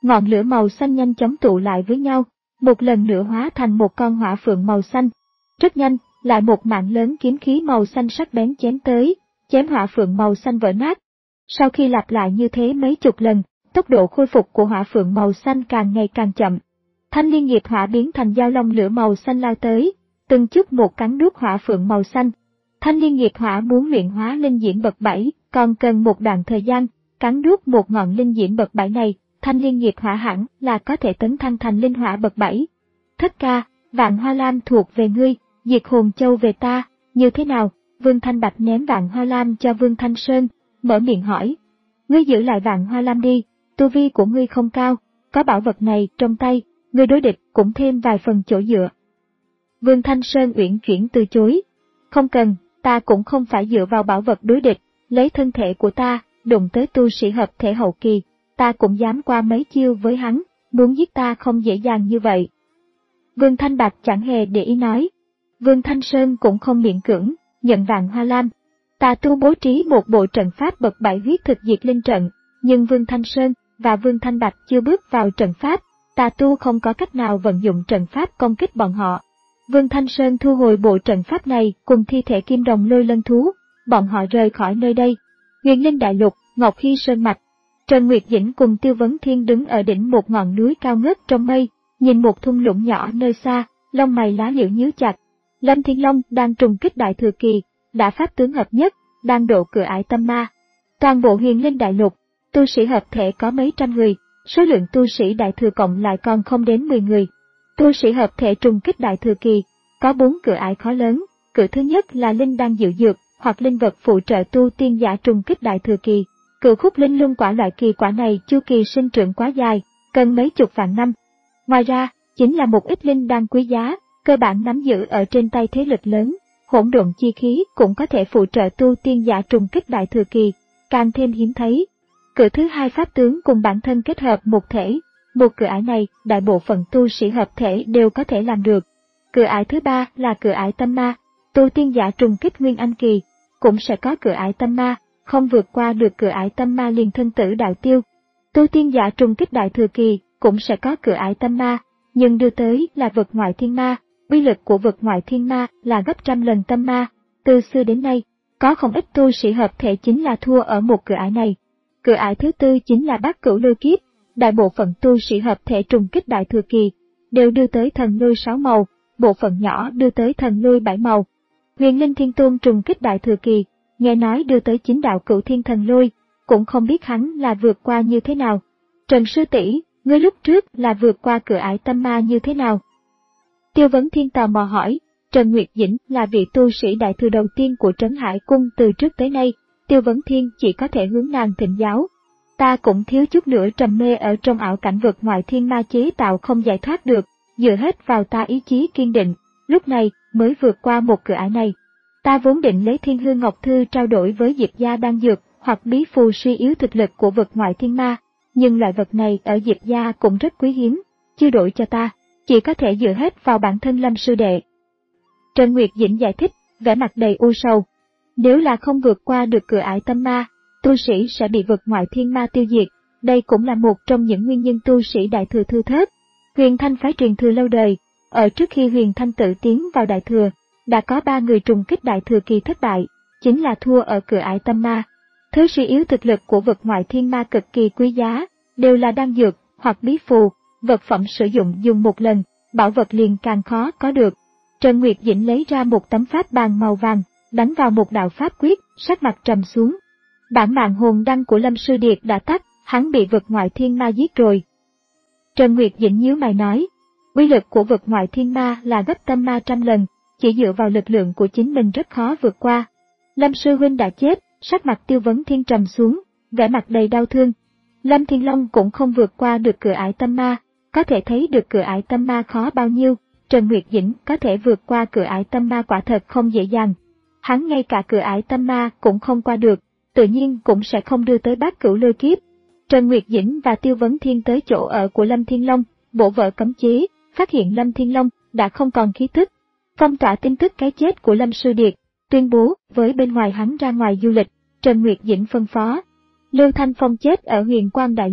ngọn lửa màu xanh nhanh chóng tụ lại với nhau, một lần nữa hóa thành một con hỏa phượng màu xanh. Rất nhanh, lại một mạng lớn kiếm khí màu xanh sắc bén chém tới, chém hỏa phượng màu xanh vỡ nát. Sau khi lặp lại như thế mấy chục lần, tốc độ khôi phục của hỏa phượng màu xanh càng ngày càng chậm. Thanh liên nghiệp hỏa biến thành dao long lửa màu xanh lao tới, từng chút một cắn nuốt hỏa phượng màu xanh. Thanh liên nghiệp hỏa muốn luyện hóa linh diễm bậc bảy, còn cần một đoạn thời gian, cắn nuốt một ngọn linh diễm bậc bảy này, thanh liên nghiệp hỏa hẳn là có thể tấn thăng thành linh hỏa bậc bảy. Thất ca, vạn hoa lam thuộc về ngươi, diệt hồn châu về ta, như thế nào? Vương Thanh Bạch ném vạn hoa lam cho Vương Thanh Sơn, mở miệng hỏi. Ngươi giữ lại vạn hoa lam đi, tu vi của ngươi không cao, có bảo vật này trong tay, ngươi đối địch cũng thêm vài phần chỗ dựa. Vương Thanh Sơn uyển chuyển từ chối. Không cần, ta cũng không phải dựa vào bảo vật đối địch, lấy thân thể của ta, đụng tới tu sĩ hợp thể hậu kỳ, ta cũng dám qua mấy chiêu với hắn, muốn giết ta không dễ dàng như vậy. Vương Thanh Bạch chẳng hề để ý nói. Vương Thanh Sơn cũng không miễn cưỡng, nhận vạn hoa lam. Ta tu bố trí một bộ trận pháp bậc bảy huyết thực diệt linh trận, nhưng Vương Thanh Sơn và Vương Thanh Bạch chưa bước vào trận pháp, ta tu không có cách nào vận dụng trận pháp công kích bọn họ. Vương Thanh Sơn thu hồi bộ trận pháp này cùng thi thể kim đồng lôi lân thú, bọn họ rời khỏi nơi đây. Huyền Linh Đại Lục, Ngọc Hy Sơn Mạch. Trần Nguyệt Dĩnh cùng Tiêu Vấn Thiên đứng ở đỉnh một ngọn núi cao ngất trong mây, nhìn một thung lũng nhỏ nơi xa, lông mày lá liễu nhíu chặt. Lâm Thiên Long đang trùng kích đại thừa kỳ, đã pháp tướng hợp nhất, đang độ cửa ải tâm ma. Toàn bộ Huyền Linh Đại Lục, tu sĩ hợp thể có mấy trăm người, số lượng tu sĩ đại thừa cộng lại còn không đến mười người. Tu sĩ hợp thể trùng kích đại thừa kỳ, có bốn cửa ải khó lớn, cửa thứ nhất là linh đan diệu dược, hoặc linh vật phụ trợ tu tiên giả trùng kích đại thừa kỳ. Cựu khúc linh luân quả loại kỳ quả này chu kỳ sinh trưởng quá dài, cần mấy chục vạn năm. Ngoài ra, chính là một ít linh đan quý giá, cơ bản nắm giữ ở trên tay thế lực lớn, hỗn độn chi khí cũng có thể phụ trợ tu tiên giả trùng kích đại thừa kỳ, càng thêm hiếm thấy. Cửa thứ hai pháp tướng cùng bản thân kết hợp một thể, một cửa ải này đại bộ phận tu sĩ hợp thể đều có thể làm được. Cửa ải thứ ba là cửa ải tâm ma, tu tiên giả trùng kích nguyên anh kỳ, cũng sẽ có cửa ải tâm ma, không vượt qua được cửa ải tâm ma liền thân tử đạo tiêu. Tu tiên giả trùng kích đại thừa kỳ cũng sẽ có cửa ải tâm ma, nhưng đưa tới là vực ngoại thiên ma, uy lực của vực ngoại thiên ma là gấp trăm lần tâm ma. Từ xưa đến nay, có không ít tu sĩ hợp thể chính là thua ở một cửa ải này. Cửa ải thứ tư chính là bát cửu lôi kiếp, đại bộ phận tu sĩ hợp thể trùng kích đại thừa kỳ đều đưa tới thần lôi sáu màu, bộ phận nhỏ đưa tới thần lôi bảy màu. Huyền Linh Thiên Tôn trùng kích đại thừa kỳ, nghe nói đưa tới chính đạo cửu thiên thần lôi, cũng không biết hắn là vượt qua như thế nào. Trần sư tỷ, ngươi lúc trước là vượt qua cửa ải tâm ma như thế nào? Tiêu Vấn Thiên tò mò hỏi. Trần Nguyệt Dĩnh là vị tu sĩ đại thừa đầu tiên của Trấn Hải Cung từ trước tới nay, Tiêu Vấn Thiên chỉ có thể hướng nàng thỉnh giáo. Ta cũng thiếu chút nữa trầm mê ở trong ảo cảnh vực ngoại thiên ma chế tạo không giải thoát được, dựa hết vào ta ý chí kiên định, lúc này mới vượt qua một cửa ải này. Ta vốn định lấy Thiên Hương Ngọc Thư trao đổi với Diệp gia đan dược hoặc bí phù suy yếu thực lực của vực ngoại thiên ma, nhưng loại vật này ở Diệp gia cũng rất quý hiếm, chưa đổi cho ta, chỉ có thể dựa hết vào bản thân Lâm sư đệ. Trần Nguyệt Dĩnh giải thích, vẻ mặt đầy u sầu. Nếu là không vượt qua được cửa ải tâm ma, tu sĩ sẽ bị vực ngoại thiên ma tiêu diệt, đây cũng là một trong những nguyên nhân tu sĩ đại thừa thưa thớt. Huyền Thanh phái truyền thừa lâu đời, ở trước khi Huyền Thanh tự tiến vào đại thừa, đã có ba người trùng kích đại thừa kỳ thất bại, chính là thua ở cửa ải tâm ma. Thứ suy yếu thực lực của vực ngoại thiên ma cực kỳ quý giá, đều là đan dược hoặc bí phù, vật phẩm sử dụng dùng một lần, bảo vật liền càng khó có được. Trần Nguyệt Dĩnh lấy ra một tấm pháp bàn màu vàng, đánh vào một đạo pháp quyết, sắc mặt trầm xuống. Bản mạng hồn đăng của Lâm Sư Điệt đã tắt, hắn bị vực ngoại thiên ma giết rồi. Trần Nguyệt Dĩnh nhíu mày nói, uy lực của vực ngoại thiên ma là gấp tâm ma trăm lần, chỉ dựa vào lực lượng của chính mình rất khó vượt qua. Lâm Sư Huynh đã chết, sắc mặt Tiêu Vấn Thiên trầm xuống, vẻ mặt đầy đau thương. Lâm Thiên Long cũng không vượt qua được cửa ải tâm ma, có thể thấy được cửa ải tâm ma khó bao nhiêu. Trần Nguyệt Dĩnh có thể vượt qua cửa ải tâm ma quả thật không dễ dàng. Hắn ngay cả cửa ải tâm ma cũng không qua được, tự nhiên cũng sẽ không đưa tới bát cửu lôi kiếp. Trần Nguyệt Dĩnh và Tiêu Vấn Thiên tới chỗ ở của Lâm Thiên Long, bổ vỡ cấm chế, phát hiện Lâm Thiên Long đã không còn khí tức. Phong tỏa tin tức cái chết của Lâm Sư Điệt, tuyên bố với bên ngoài hắn ra ngoài du lịch. Trần Nguyệt Dĩnh phân phó, Lưu Thanh Phong chết ở Huyền Quang Đại Lục,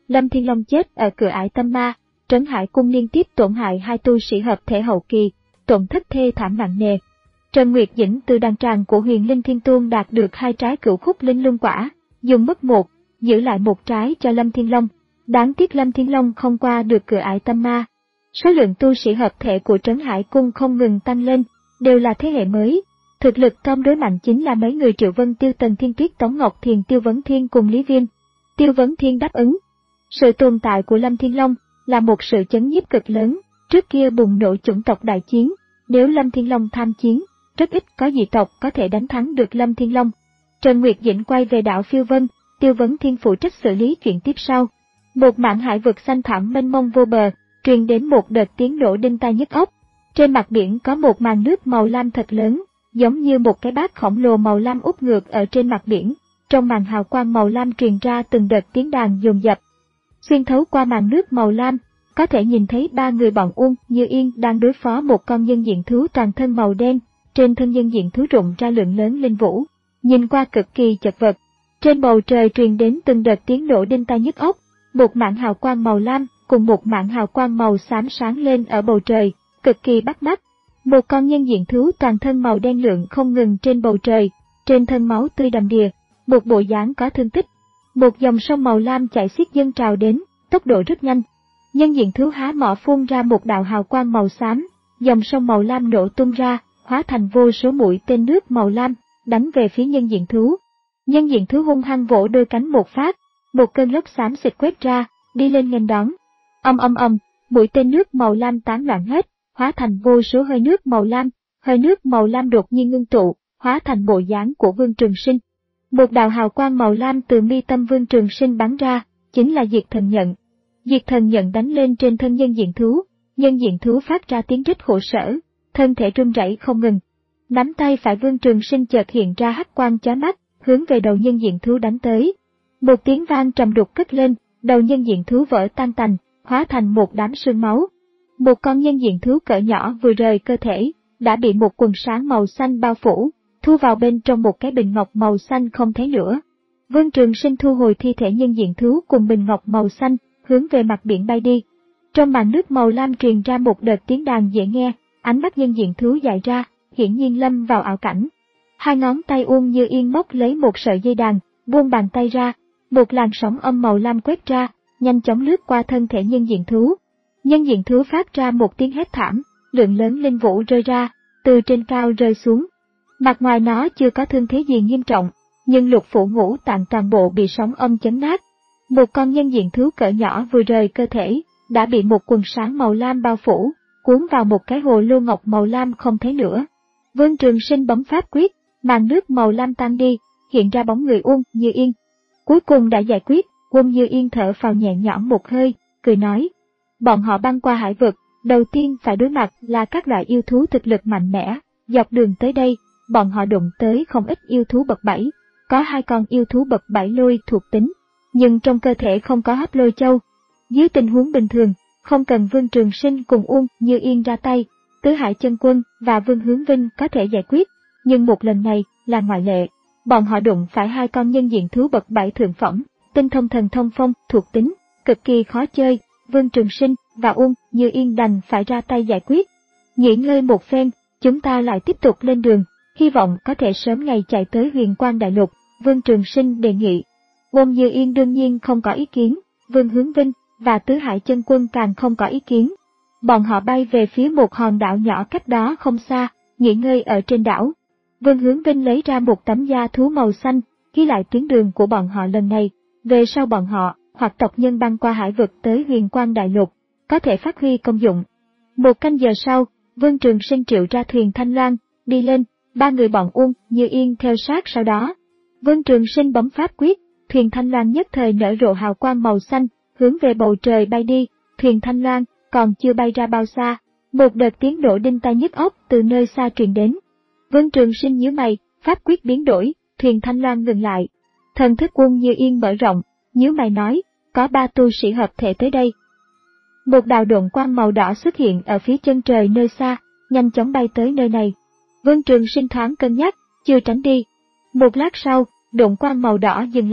Lâm Thiên Long chết ở cửa ải tâm ma, Trấn Hải Cung liên tiếp tổn hại hai tu sĩ hợp thể hậu kỳ, tổn thất thê thảm nặng nề. Trần Nguyệt Dĩnh từ đàn tràng của Huyền Linh Thiên Tôn đạt được hai trái cửu khúc linh luân quả, dùng mất một, giữ lại một trái cho Lâm Thiên Long. Đáng tiếc Lâm Thiên Long không qua được cửa ải tâm ma. Số lượng tu sĩ hợp thể của Trấn Hải Cung không ngừng tăng lên, đều là thế hệ mới. Thực lực trong đối mạnh chính là mấy người Triệu Vân Tiêu, Tần Thiên Tuyết, Tống Ngọc Thiền, Tiêu Vấn Thiên cùng Lý Viêm. Tiêu Vấn Thiên đáp ứng. Sự tồn tại của Lâm Thiên Long là một sự chấn nhiếp cực lớn. Trước kia bùng nổ chủng tộc đại chiến, nếu Lâm Thiên Long tham chiến, rất ít có dị tộc có thể đánh thắng được Lâm Thiên Long. Trần Nguyệt Dĩnh quay về đảo Phiêu Vân, Tiêu Vấn Thiên phụ trách xử lý chuyện tiếp sau. Một mảng hải vực xanh thẳm mênh mông vô bờ, truyền đến một đợt tiếng nổ đinh tai nhức óc. Trên mặt biển có một màn nước màu lam thật lớn, giống như một cái bát khổng lồ màu lam úp ngược ở trên mặt biển. Trong màn hào quang màu lam truyền ra từng đợt tiếng đàn dồn dập. Xuyên thấu qua màn nước màu lam, có thể nhìn thấy ba người bọn Uông Như Yên đang đối phó một con nhân diện thú toàn thân màu đen, trên thân nhân diện thú rụng ra lượng lớn linh vũ, nhìn qua cực kỳ chật vật. Trên bầu trời truyền đến từng đợt tiếng nổ đinh tai nhức óc, một mảng hào quang màu lam cùng một mảng hào quang màu xám sáng lên ở bầu trời, cực kỳ bắt mắt. Một con nhân diện thú toàn thân màu đen lượn không ngừng trên bầu trời, trên thân máu tươi đầm đìa, một bộ dáng có thương tích. Một dòng sông màu lam chảy xiết dâng trào đến, tốc độ rất nhanh. Nhân diện thú há mỏ phun ra một đạo hào quang màu xám, dòng sông màu lam nổ tung ra, hóa thành vô số mũi tên nước màu lam, đánh về phía nhân diện thú. Nhân diện thú hung hăng vỗ đôi cánh một phát, một cơn lốc xám xịt quét ra, đi lên nghênh đón. Ầm ầm ầm, mũi tên nước màu lam tán loạn hết, hóa thành vô số hơi nước màu lam, hơi nước màu lam đột nhiên ngưng tụ, hóa thành bộ dáng của Vương Trường Sinh. Một đạo hào quang màu lam từ mi tâm Vương Trường Sinh bắn ra, chính là Diệt Thần Nhận. Diệt Thần Nhận đánh lên trên thân nhân diện thú, nhân diện thú phát ra tiếng rít khổ sở, thân thể run rẩy không ngừng. Nắm tay phải Vương Trường Sinh chợt hiện ra hắc quang chói mắt, hướng về đầu nhân diện thú đánh tới. Một tiếng vang trầm đục cất lên, đầu nhân diện thú vỡ tan tành, hóa thành một đám sương máu. Một con nhân diện thú cỡ nhỏ vừa rời cơ thể, đã bị một quần sáng màu xanh bao phủ, thu vào bên trong một cái bình ngọc màu xanh không thấy nữa. Vương Trường Sinh thu hồi thi thể nhân diện thú cùng bình ngọc màu xanh, hướng về mặt biển bay đi. Trong màn nước màu lam truyền ra một đợt tiếng đàn dễ nghe, ánh mắt nhân diện thú dại ra, hiển nhiên lâm vào ảo cảnh. Hai ngón tay Uông Như Yên móc lấy một sợi dây đàn, buông bàn tay ra, một làn sóng âm màu lam quét ra, nhanh chóng lướt qua thân thể nhân diện thú. Nhân diện thú phát ra một tiếng hét thảm, lượng lớn linh vũ rơi ra, từ trên cao rơi xuống. Mặt ngoài nó chưa có thương thế gì nghiêm trọng, nhưng lục phủ ngũ tạng toàn bộ bị sóng âm chấn nát. Một con nhân diện thú cỡ nhỏ vừa rời cơ thể, đã bị một quần sáng màu lam bao phủ, cuốn vào một cái hồ lô ngọc màu lam không thấy nữa. Vương Trường Sinh bấm pháp quyết, màn nước màu lam tan đi, hiện ra bóng người Uông Như Yên. Cuối cùng đã giải quyết, Uông Như Yên thở phào nhẹ nhõm một hơi, cười nói. Bọn họ băng qua hải vực, đầu tiên phải đối mặt là các loại yêu thú thực lực mạnh mẽ. Dọc đường tới đây, bọn họ đụng tới không ít yêu thú bậc bảy, có hai con yêu thú bậc bảy lôi thuộc tính, nhưng trong cơ thể không có hấp lôi châu. Dưới tình huống bình thường, không cần Vương Trường Sinh cùng Uông Như Yên ra tay, Tứ Hải Chân Quân và Vương Hướng Vinh có thể giải quyết, nhưng một lần này là ngoại lệ. Bọn họ đụng phải hai con nhân diện thú bậc bảy thượng phẩm, tinh thông thần thông phong thuộc tính, cực kỳ khó chơi. Vương Trường Sinh và Uông Như Yên đành phải ra tay giải quyết. Nghỉ ngơi một phen, chúng ta lại tiếp tục lên đường, hy vọng có thể sớm ngày chạy tới Huyền Quang Đại Lục, Vương Trường Sinh đề nghị. Uông Như Yên đương nhiên không có ý kiến, Vương Hướng Vinh và Tứ Hải Chân Quân càng không có ý kiến. Bọn họ bay về phía một hòn đảo nhỏ cách đó không xa, nghỉ ngơi ở trên đảo. Vương Hướng Vinh lấy ra một tấm da thú màu xanh, ghi lại tuyến đường của bọn họ lần này. Về sau bọn họ, hoặc tộc nhân băng qua hải vực tới Huyền Quang Đại Lục, có thể phát huy công dụng. Một canh giờ sau, Vương Trường Sinh triệu ra thuyền Thanh Loan, đi lên, ba người bọn Uông Như Yên theo sát sau đó. Vương Trường Sinh bấm pháp quyết, thuyền Thanh Loan nhất thời nở rộ hào quang màu xanh, hướng về bầu trời bay đi. Thuyền Thanh Loan còn chưa bay ra bao xa, một đợt tiếng nổ đinh tai nhức óc từ nơi xa truyền đến. Vương Trường Sinh nhíu mày, pháp quyết biến đổi, thuyền Thanh Loan ngừng lại. Thần thức Uông Như Yên mở rộng, nhíu mày nói, có ba tu sĩ hợp thể tới đây. Một đạo độn quang màu đỏ xuất hiện ở phía chân trời nơi xa, nhanh chóng bay tới nơi này. Vương Trường Sinh thoáng cân nhắc, chưa tránh đi. Một lát sau, độn quang màu đỏ dừng lại,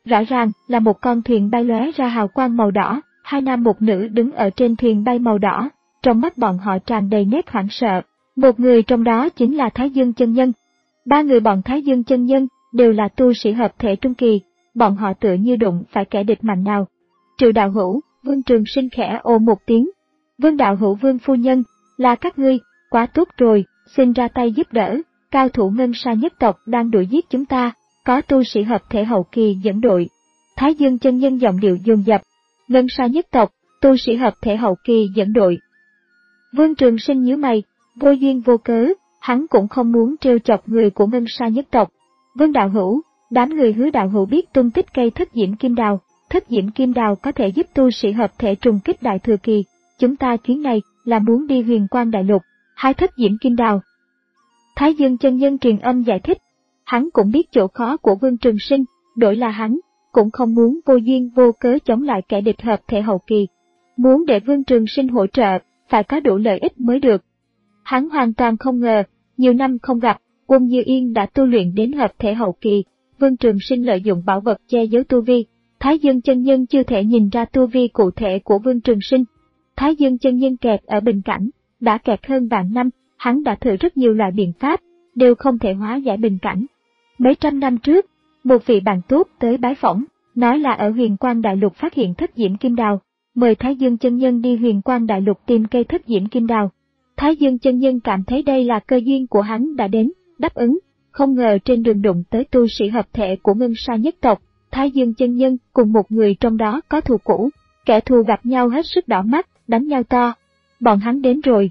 Rõ ràng là một con thuyền bay lóe ra hào quang màu đỏ, hai nam một nữ đứng ở trên thuyền bay màu đỏ, trong mắt bọn họ tràn đầy nét hoảng sợ. Một người trong đó chính là Thái Dương chân nhân. Ba người bọn Thái Dương chân nhân đều là tu sĩ hợp thể trung kỳ, bọn họ tựa như đụng phải kẻ địch mạnh nào. Triệu đạo hữu, Vương Trường Sinh khẽ ồ một tiếng. Vương đạo hữu, Vương phu nhân, là các ngươi, quá tốt rồi, xin ra tay giúp đỡ, cao thủ Ngân Sa nhất tộc đang đuổi giết chúng ta, có tu sĩ hợp thể hậu kỳ dẫn đội. Thái Dương chân nhân giọng điệu dồn dập, Ngân Sa nhất tộc, tu sĩ hợp thể hậu kỳ dẫn đội. Vương Trường Sinh nhíu mày, vô duyên vô cớ, hắn cũng không muốn trêu chọc người của Ngân Sa nhất tộc. Vương đạo hữu, đám người Hứa đạo hữu biết tung tích cây thất diễm kim đào, thất diễm kim đào có thể giúp tu sĩ hợp thể trùng kích đại thừa kỳ, chúng ta chuyến này là muốn đi Huyền Quang đại lục, hái thất diễm kim đào. Thái Dương chân nhân truyền âm giải thích, hắn cũng biết chỗ khó của Vương Trường Sinh, đổi là hắn, cũng không muốn vô duyên vô cớ chống lại kẻ địch hợp thể hậu kỳ. Muốn để Vương Trường Sinh hỗ trợ, phải có đủ lợi ích mới được. Hắn hoàn toàn không ngờ, nhiều năm không gặp, Quân Như Yên đã tu luyện đến hợp thể hậu kỳ, Vương Trường Sinh lợi dụng bảo vật che giấu tu vi. Thái Dương chân nhân chưa thể nhìn ra tu vi cụ thể của Vương Trường Sinh. Thái Dương chân nhân kẹt ở bình cảnh, đã kẹt hơn vạn năm, hắn đã thử rất nhiều loại biện pháp, đều không thể hóa giải bình cảnh. Mấy trăm năm trước, một vị bạn tốt tới bái phỏng, nói là ở Huyền Quang đại lục phát hiện thất diễm kim đào, mời Thái Dương chân nhân đi Huyền Quang đại lục tìm cây thất diễm kim đào. Thái Dương chân nhân cảm thấy đây là cơ duyên của hắn đã đến, đáp ứng, không ngờ trên đường đụng tới tu sĩ hợp thể của Ngân Sa nhất tộc. Thái Dương chân nhân cùng một người trong đó có thù cũ, kẻ thù gặp nhau hết sức đỏ mắt, đánh nhau to. Bọn hắn đến rồi.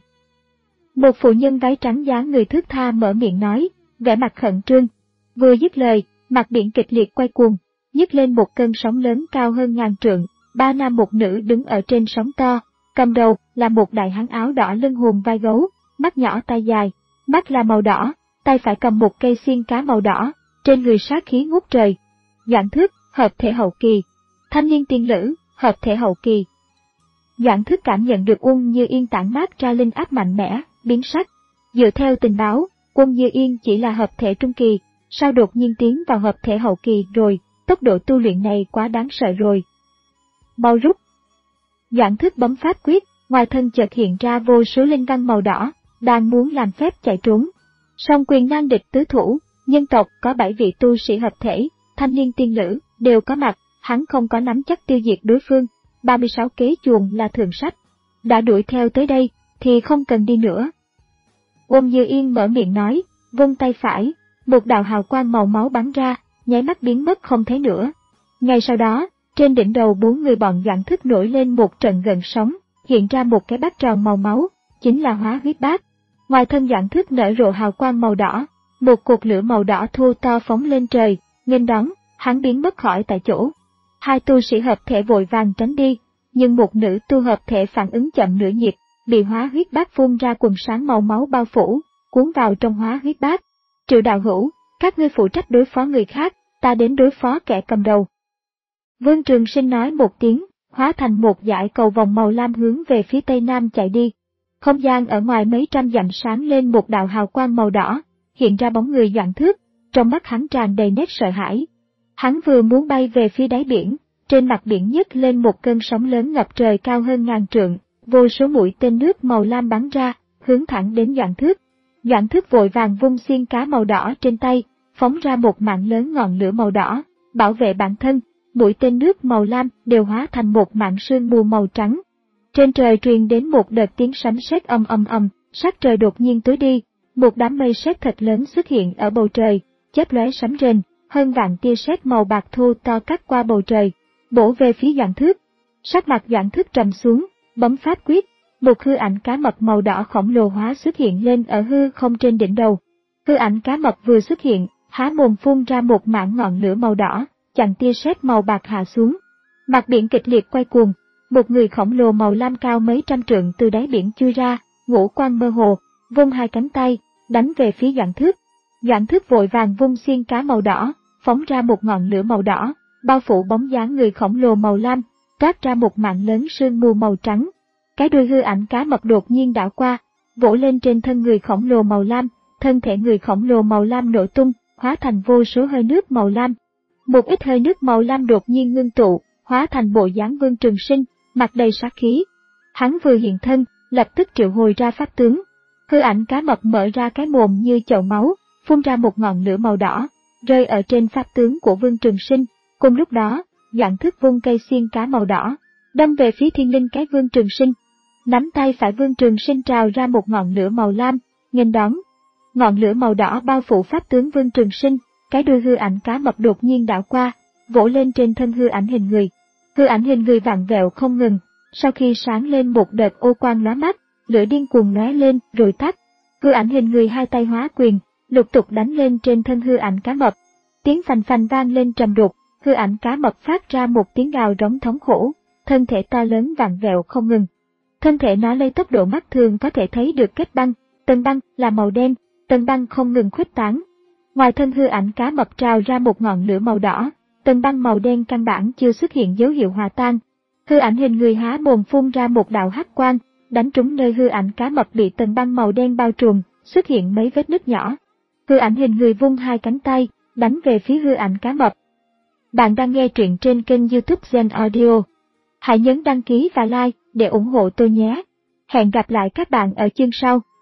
Một phụ nhân váy trắng dáng người thướt tha mở miệng nói, vẻ mặt khẩn trương. Vừa dứt lời, mặt biển kịch liệt quay cuồng, nhấc lên một cơn sóng lớn cao hơn ngàn trượng. Ba nam một nữ đứng ở trên sóng to, cầm đầu là một đại hán áo đỏ lưng hùm vai gấu, mắt nhỏ tay dài, mắt là màu đỏ, tay phải cầm một cây xiên cá màu đỏ, trên người sát khí ngút trời. Doãn Thức, hợp thể hậu kỳ. Thanh niên tiên lữ, hợp thể hậu kỳ. Doãn Thức cảm nhận được Quân Như Yên tản mát ra linh áp mạnh mẽ, biến sắc. Dựa theo tình báo, Quân Như Yên chỉ là hợp thể trung kỳ, sao đột nhiên tiến vào hợp thể hậu kỳ rồi, tốc độ tu luyện này quá đáng sợ rồi. Mau rút. Doãn Thức bấm pháp quyết, ngoài thân chợt hiện ra vô số linh văn màu đỏ, đang muốn làm phép chạy trốn. Song quyền nan địch tứ thủ, nhân tộc có bảy vị tu sĩ hợp thể, thanh niên tiên lữ, đều có mặt, hắn không có nắm chắc tiêu diệt đối phương, ba mươi sáu kế chuồng là thường sách. Đã đuổi theo tới đây, thì không cần đi nữa. Quân Như Yên mở miệng nói, vung tay phải, một đạo hào quang màu máu bắn ra, nháy mắt biến mất không thấy nữa. Ngay sau đó, trên đỉnh đầu bốn người bọn Doãn Thức nổi lên một trận gợn sóng, hiện ra một cái bát tròn màu máu, chính là Hóa Huyết Bát. Ngoài thân Doãn Thức nở rộ hào quang màu đỏ, một cột lửa màu đỏ thô to phóng lên trời, nghênh đón, hắn biến mất khỏi tại chỗ. Hai tu sĩ hợp thể vội vàng tránh đi, nhưng một nữ tu hợp thể phản ứng chậm nửa nhịp, bị Hóa Huyết Bát phun ra quần sáng màu máu bao phủ, cuốn vào trong Hóa Huyết Bát. Triệu đạo hữu, các ngươi phụ trách đối phó người khác, ta đến đối phó kẻ cầm đầu. Vương Trường Sinh nói một tiếng, hóa thành một dải cầu vòng màu lam hướng về phía tây nam chạy đi. Không gian ở ngoài mấy trăm dặm sáng lên một đạo hào quang màu đỏ, hiện ra bóng người Doãn Thức, trong mắt hắn tràn đầy nét sợ hãi. Hắn vừa muốn bay về phía đáy biển, trên mặt biển nhấc lên một cơn sóng lớn ngập trời cao hơn ngàn trượng, vô số mũi tên nước màu lam bắn ra, hướng thẳng đến Doãn Thức. Doãn Thức vội vàng vung xiên cá màu đỏ trên tay, phóng ra một mạng lớn ngọn lửa màu đỏ, bảo vệ bản thân. Mũi tên nước màu lam đều hóa thành một mảng sương mù màu trắng. Trên trời truyền đến một đợt tiếng sấm sét ầm ầm ầm, sắc trời đột nhiên tối đi, một đám mây sét thật lớn xuất hiện ở bầu trời, chớp lóe sấm rền, hơn vạn tia sét màu bạc thô to cắt qua bầu trời, bổ về phía Doãn Thức. Sắc mặt Doãn Thức trầm xuống, bấm pháp quyết, một hư ảnh cá mập màu đỏ khổng lồ hóa xuất hiện lên ở hư không trên đỉnh đầu. Hư ảnh cá mập vừa xuất hiện, há mồm phun ra một mảng ngọn lửa màu đỏ, chặn tia sét màu bạc hạ xuống. Mặt biển kịch liệt quay cuồng, một người khổng lồ màu lam cao mấy trăm trượng từ đáy biển chui ra, ngũ quan mơ hồ, vung hai cánh tay, đánh về phía Doãn Thức. Doãn Thức vội vàng vung xiên cá màu đỏ, phóng ra một ngọn lửa màu đỏ, bao phủ bóng dáng người khổng lồ màu lam, toát ra một mảng lớn sương mù màu trắng. Cái đuôi hư ảnh cá mập đột nhiên đảo qua, vỗ lên trên thân người khổng lồ màu lam, thân thể người khổng lồ màu lam nổ tung, hóa thành vô số hơi nước màu lam. một ít hơi nước màu lam đột nhiên ngưng tụ, hóa thành bộ dáng Vương Trường Sinh, mặt đầy sát khí. Hắn vừa hiện thân, lập tức triệu hồi ra pháp tướng. Hư ảnh cá mập mở ra cái mồm như chậu máu, phun ra một ngọn lửa màu đỏ, rơi ở trên pháp tướng của Vương Trường Sinh. Cùng lúc đó, Doãn Thức vung cây xiên cá màu đỏ, đâm về phía thiên linh cái Vương Trường Sinh. Nắm tay phải Vương Trường Sinh trào ra một ngọn lửa màu lam, nghênh đón. Ngọn lửa màu đỏ bao phủ pháp tướng Vương Trường Sinh, cái đuôi hư ảnh cá mập đột nhiên đảo qua, vỗ lên trên thân hư ảnh hình người. Hư ảnh hình người vặn vẹo không ngừng, sau khi sáng lên một đợt ô quang lóa mắt, lửa điên cuồng lóe lên rồi tắt. Hư ảnh hình người hai tay hóa quyền, lục tục đánh lên trên thân hư ảnh cá mập. Tiếng phành phành vang lên trầm đục, hư ảnh cá mập phát ra một tiếng gào rống thống khổ, thân thể to lớn vặn vẹo không ngừng. Thân thể nó lấy tốc độ mắt thường có thể thấy được kết băng, tầng băng là màu đen, tầng băng không ngừng khuếch tán. Ngoài thân hư ảnh cá mập trào ra một ngọn lửa màu đỏ, tầng băng màu đen căn bản chưa xuất hiện dấu hiệu hòa tan. Hư ảnh hình người há mồm phun ra một đạo hắc quang, đánh trúng nơi hư ảnh cá mập bị tầng băng màu đen bao trùm, xuất hiện mấy vết nứt nhỏ. Hư ảnh hình người vung hai cánh tay, đánh về phía hư ảnh cá mập. Bạn đang nghe truyện trên kênh YouTube Zen Audio. Hãy nhấn đăng ký và like để ủng hộ tôi nhé. Hẹn gặp lại các bạn ở chương sau.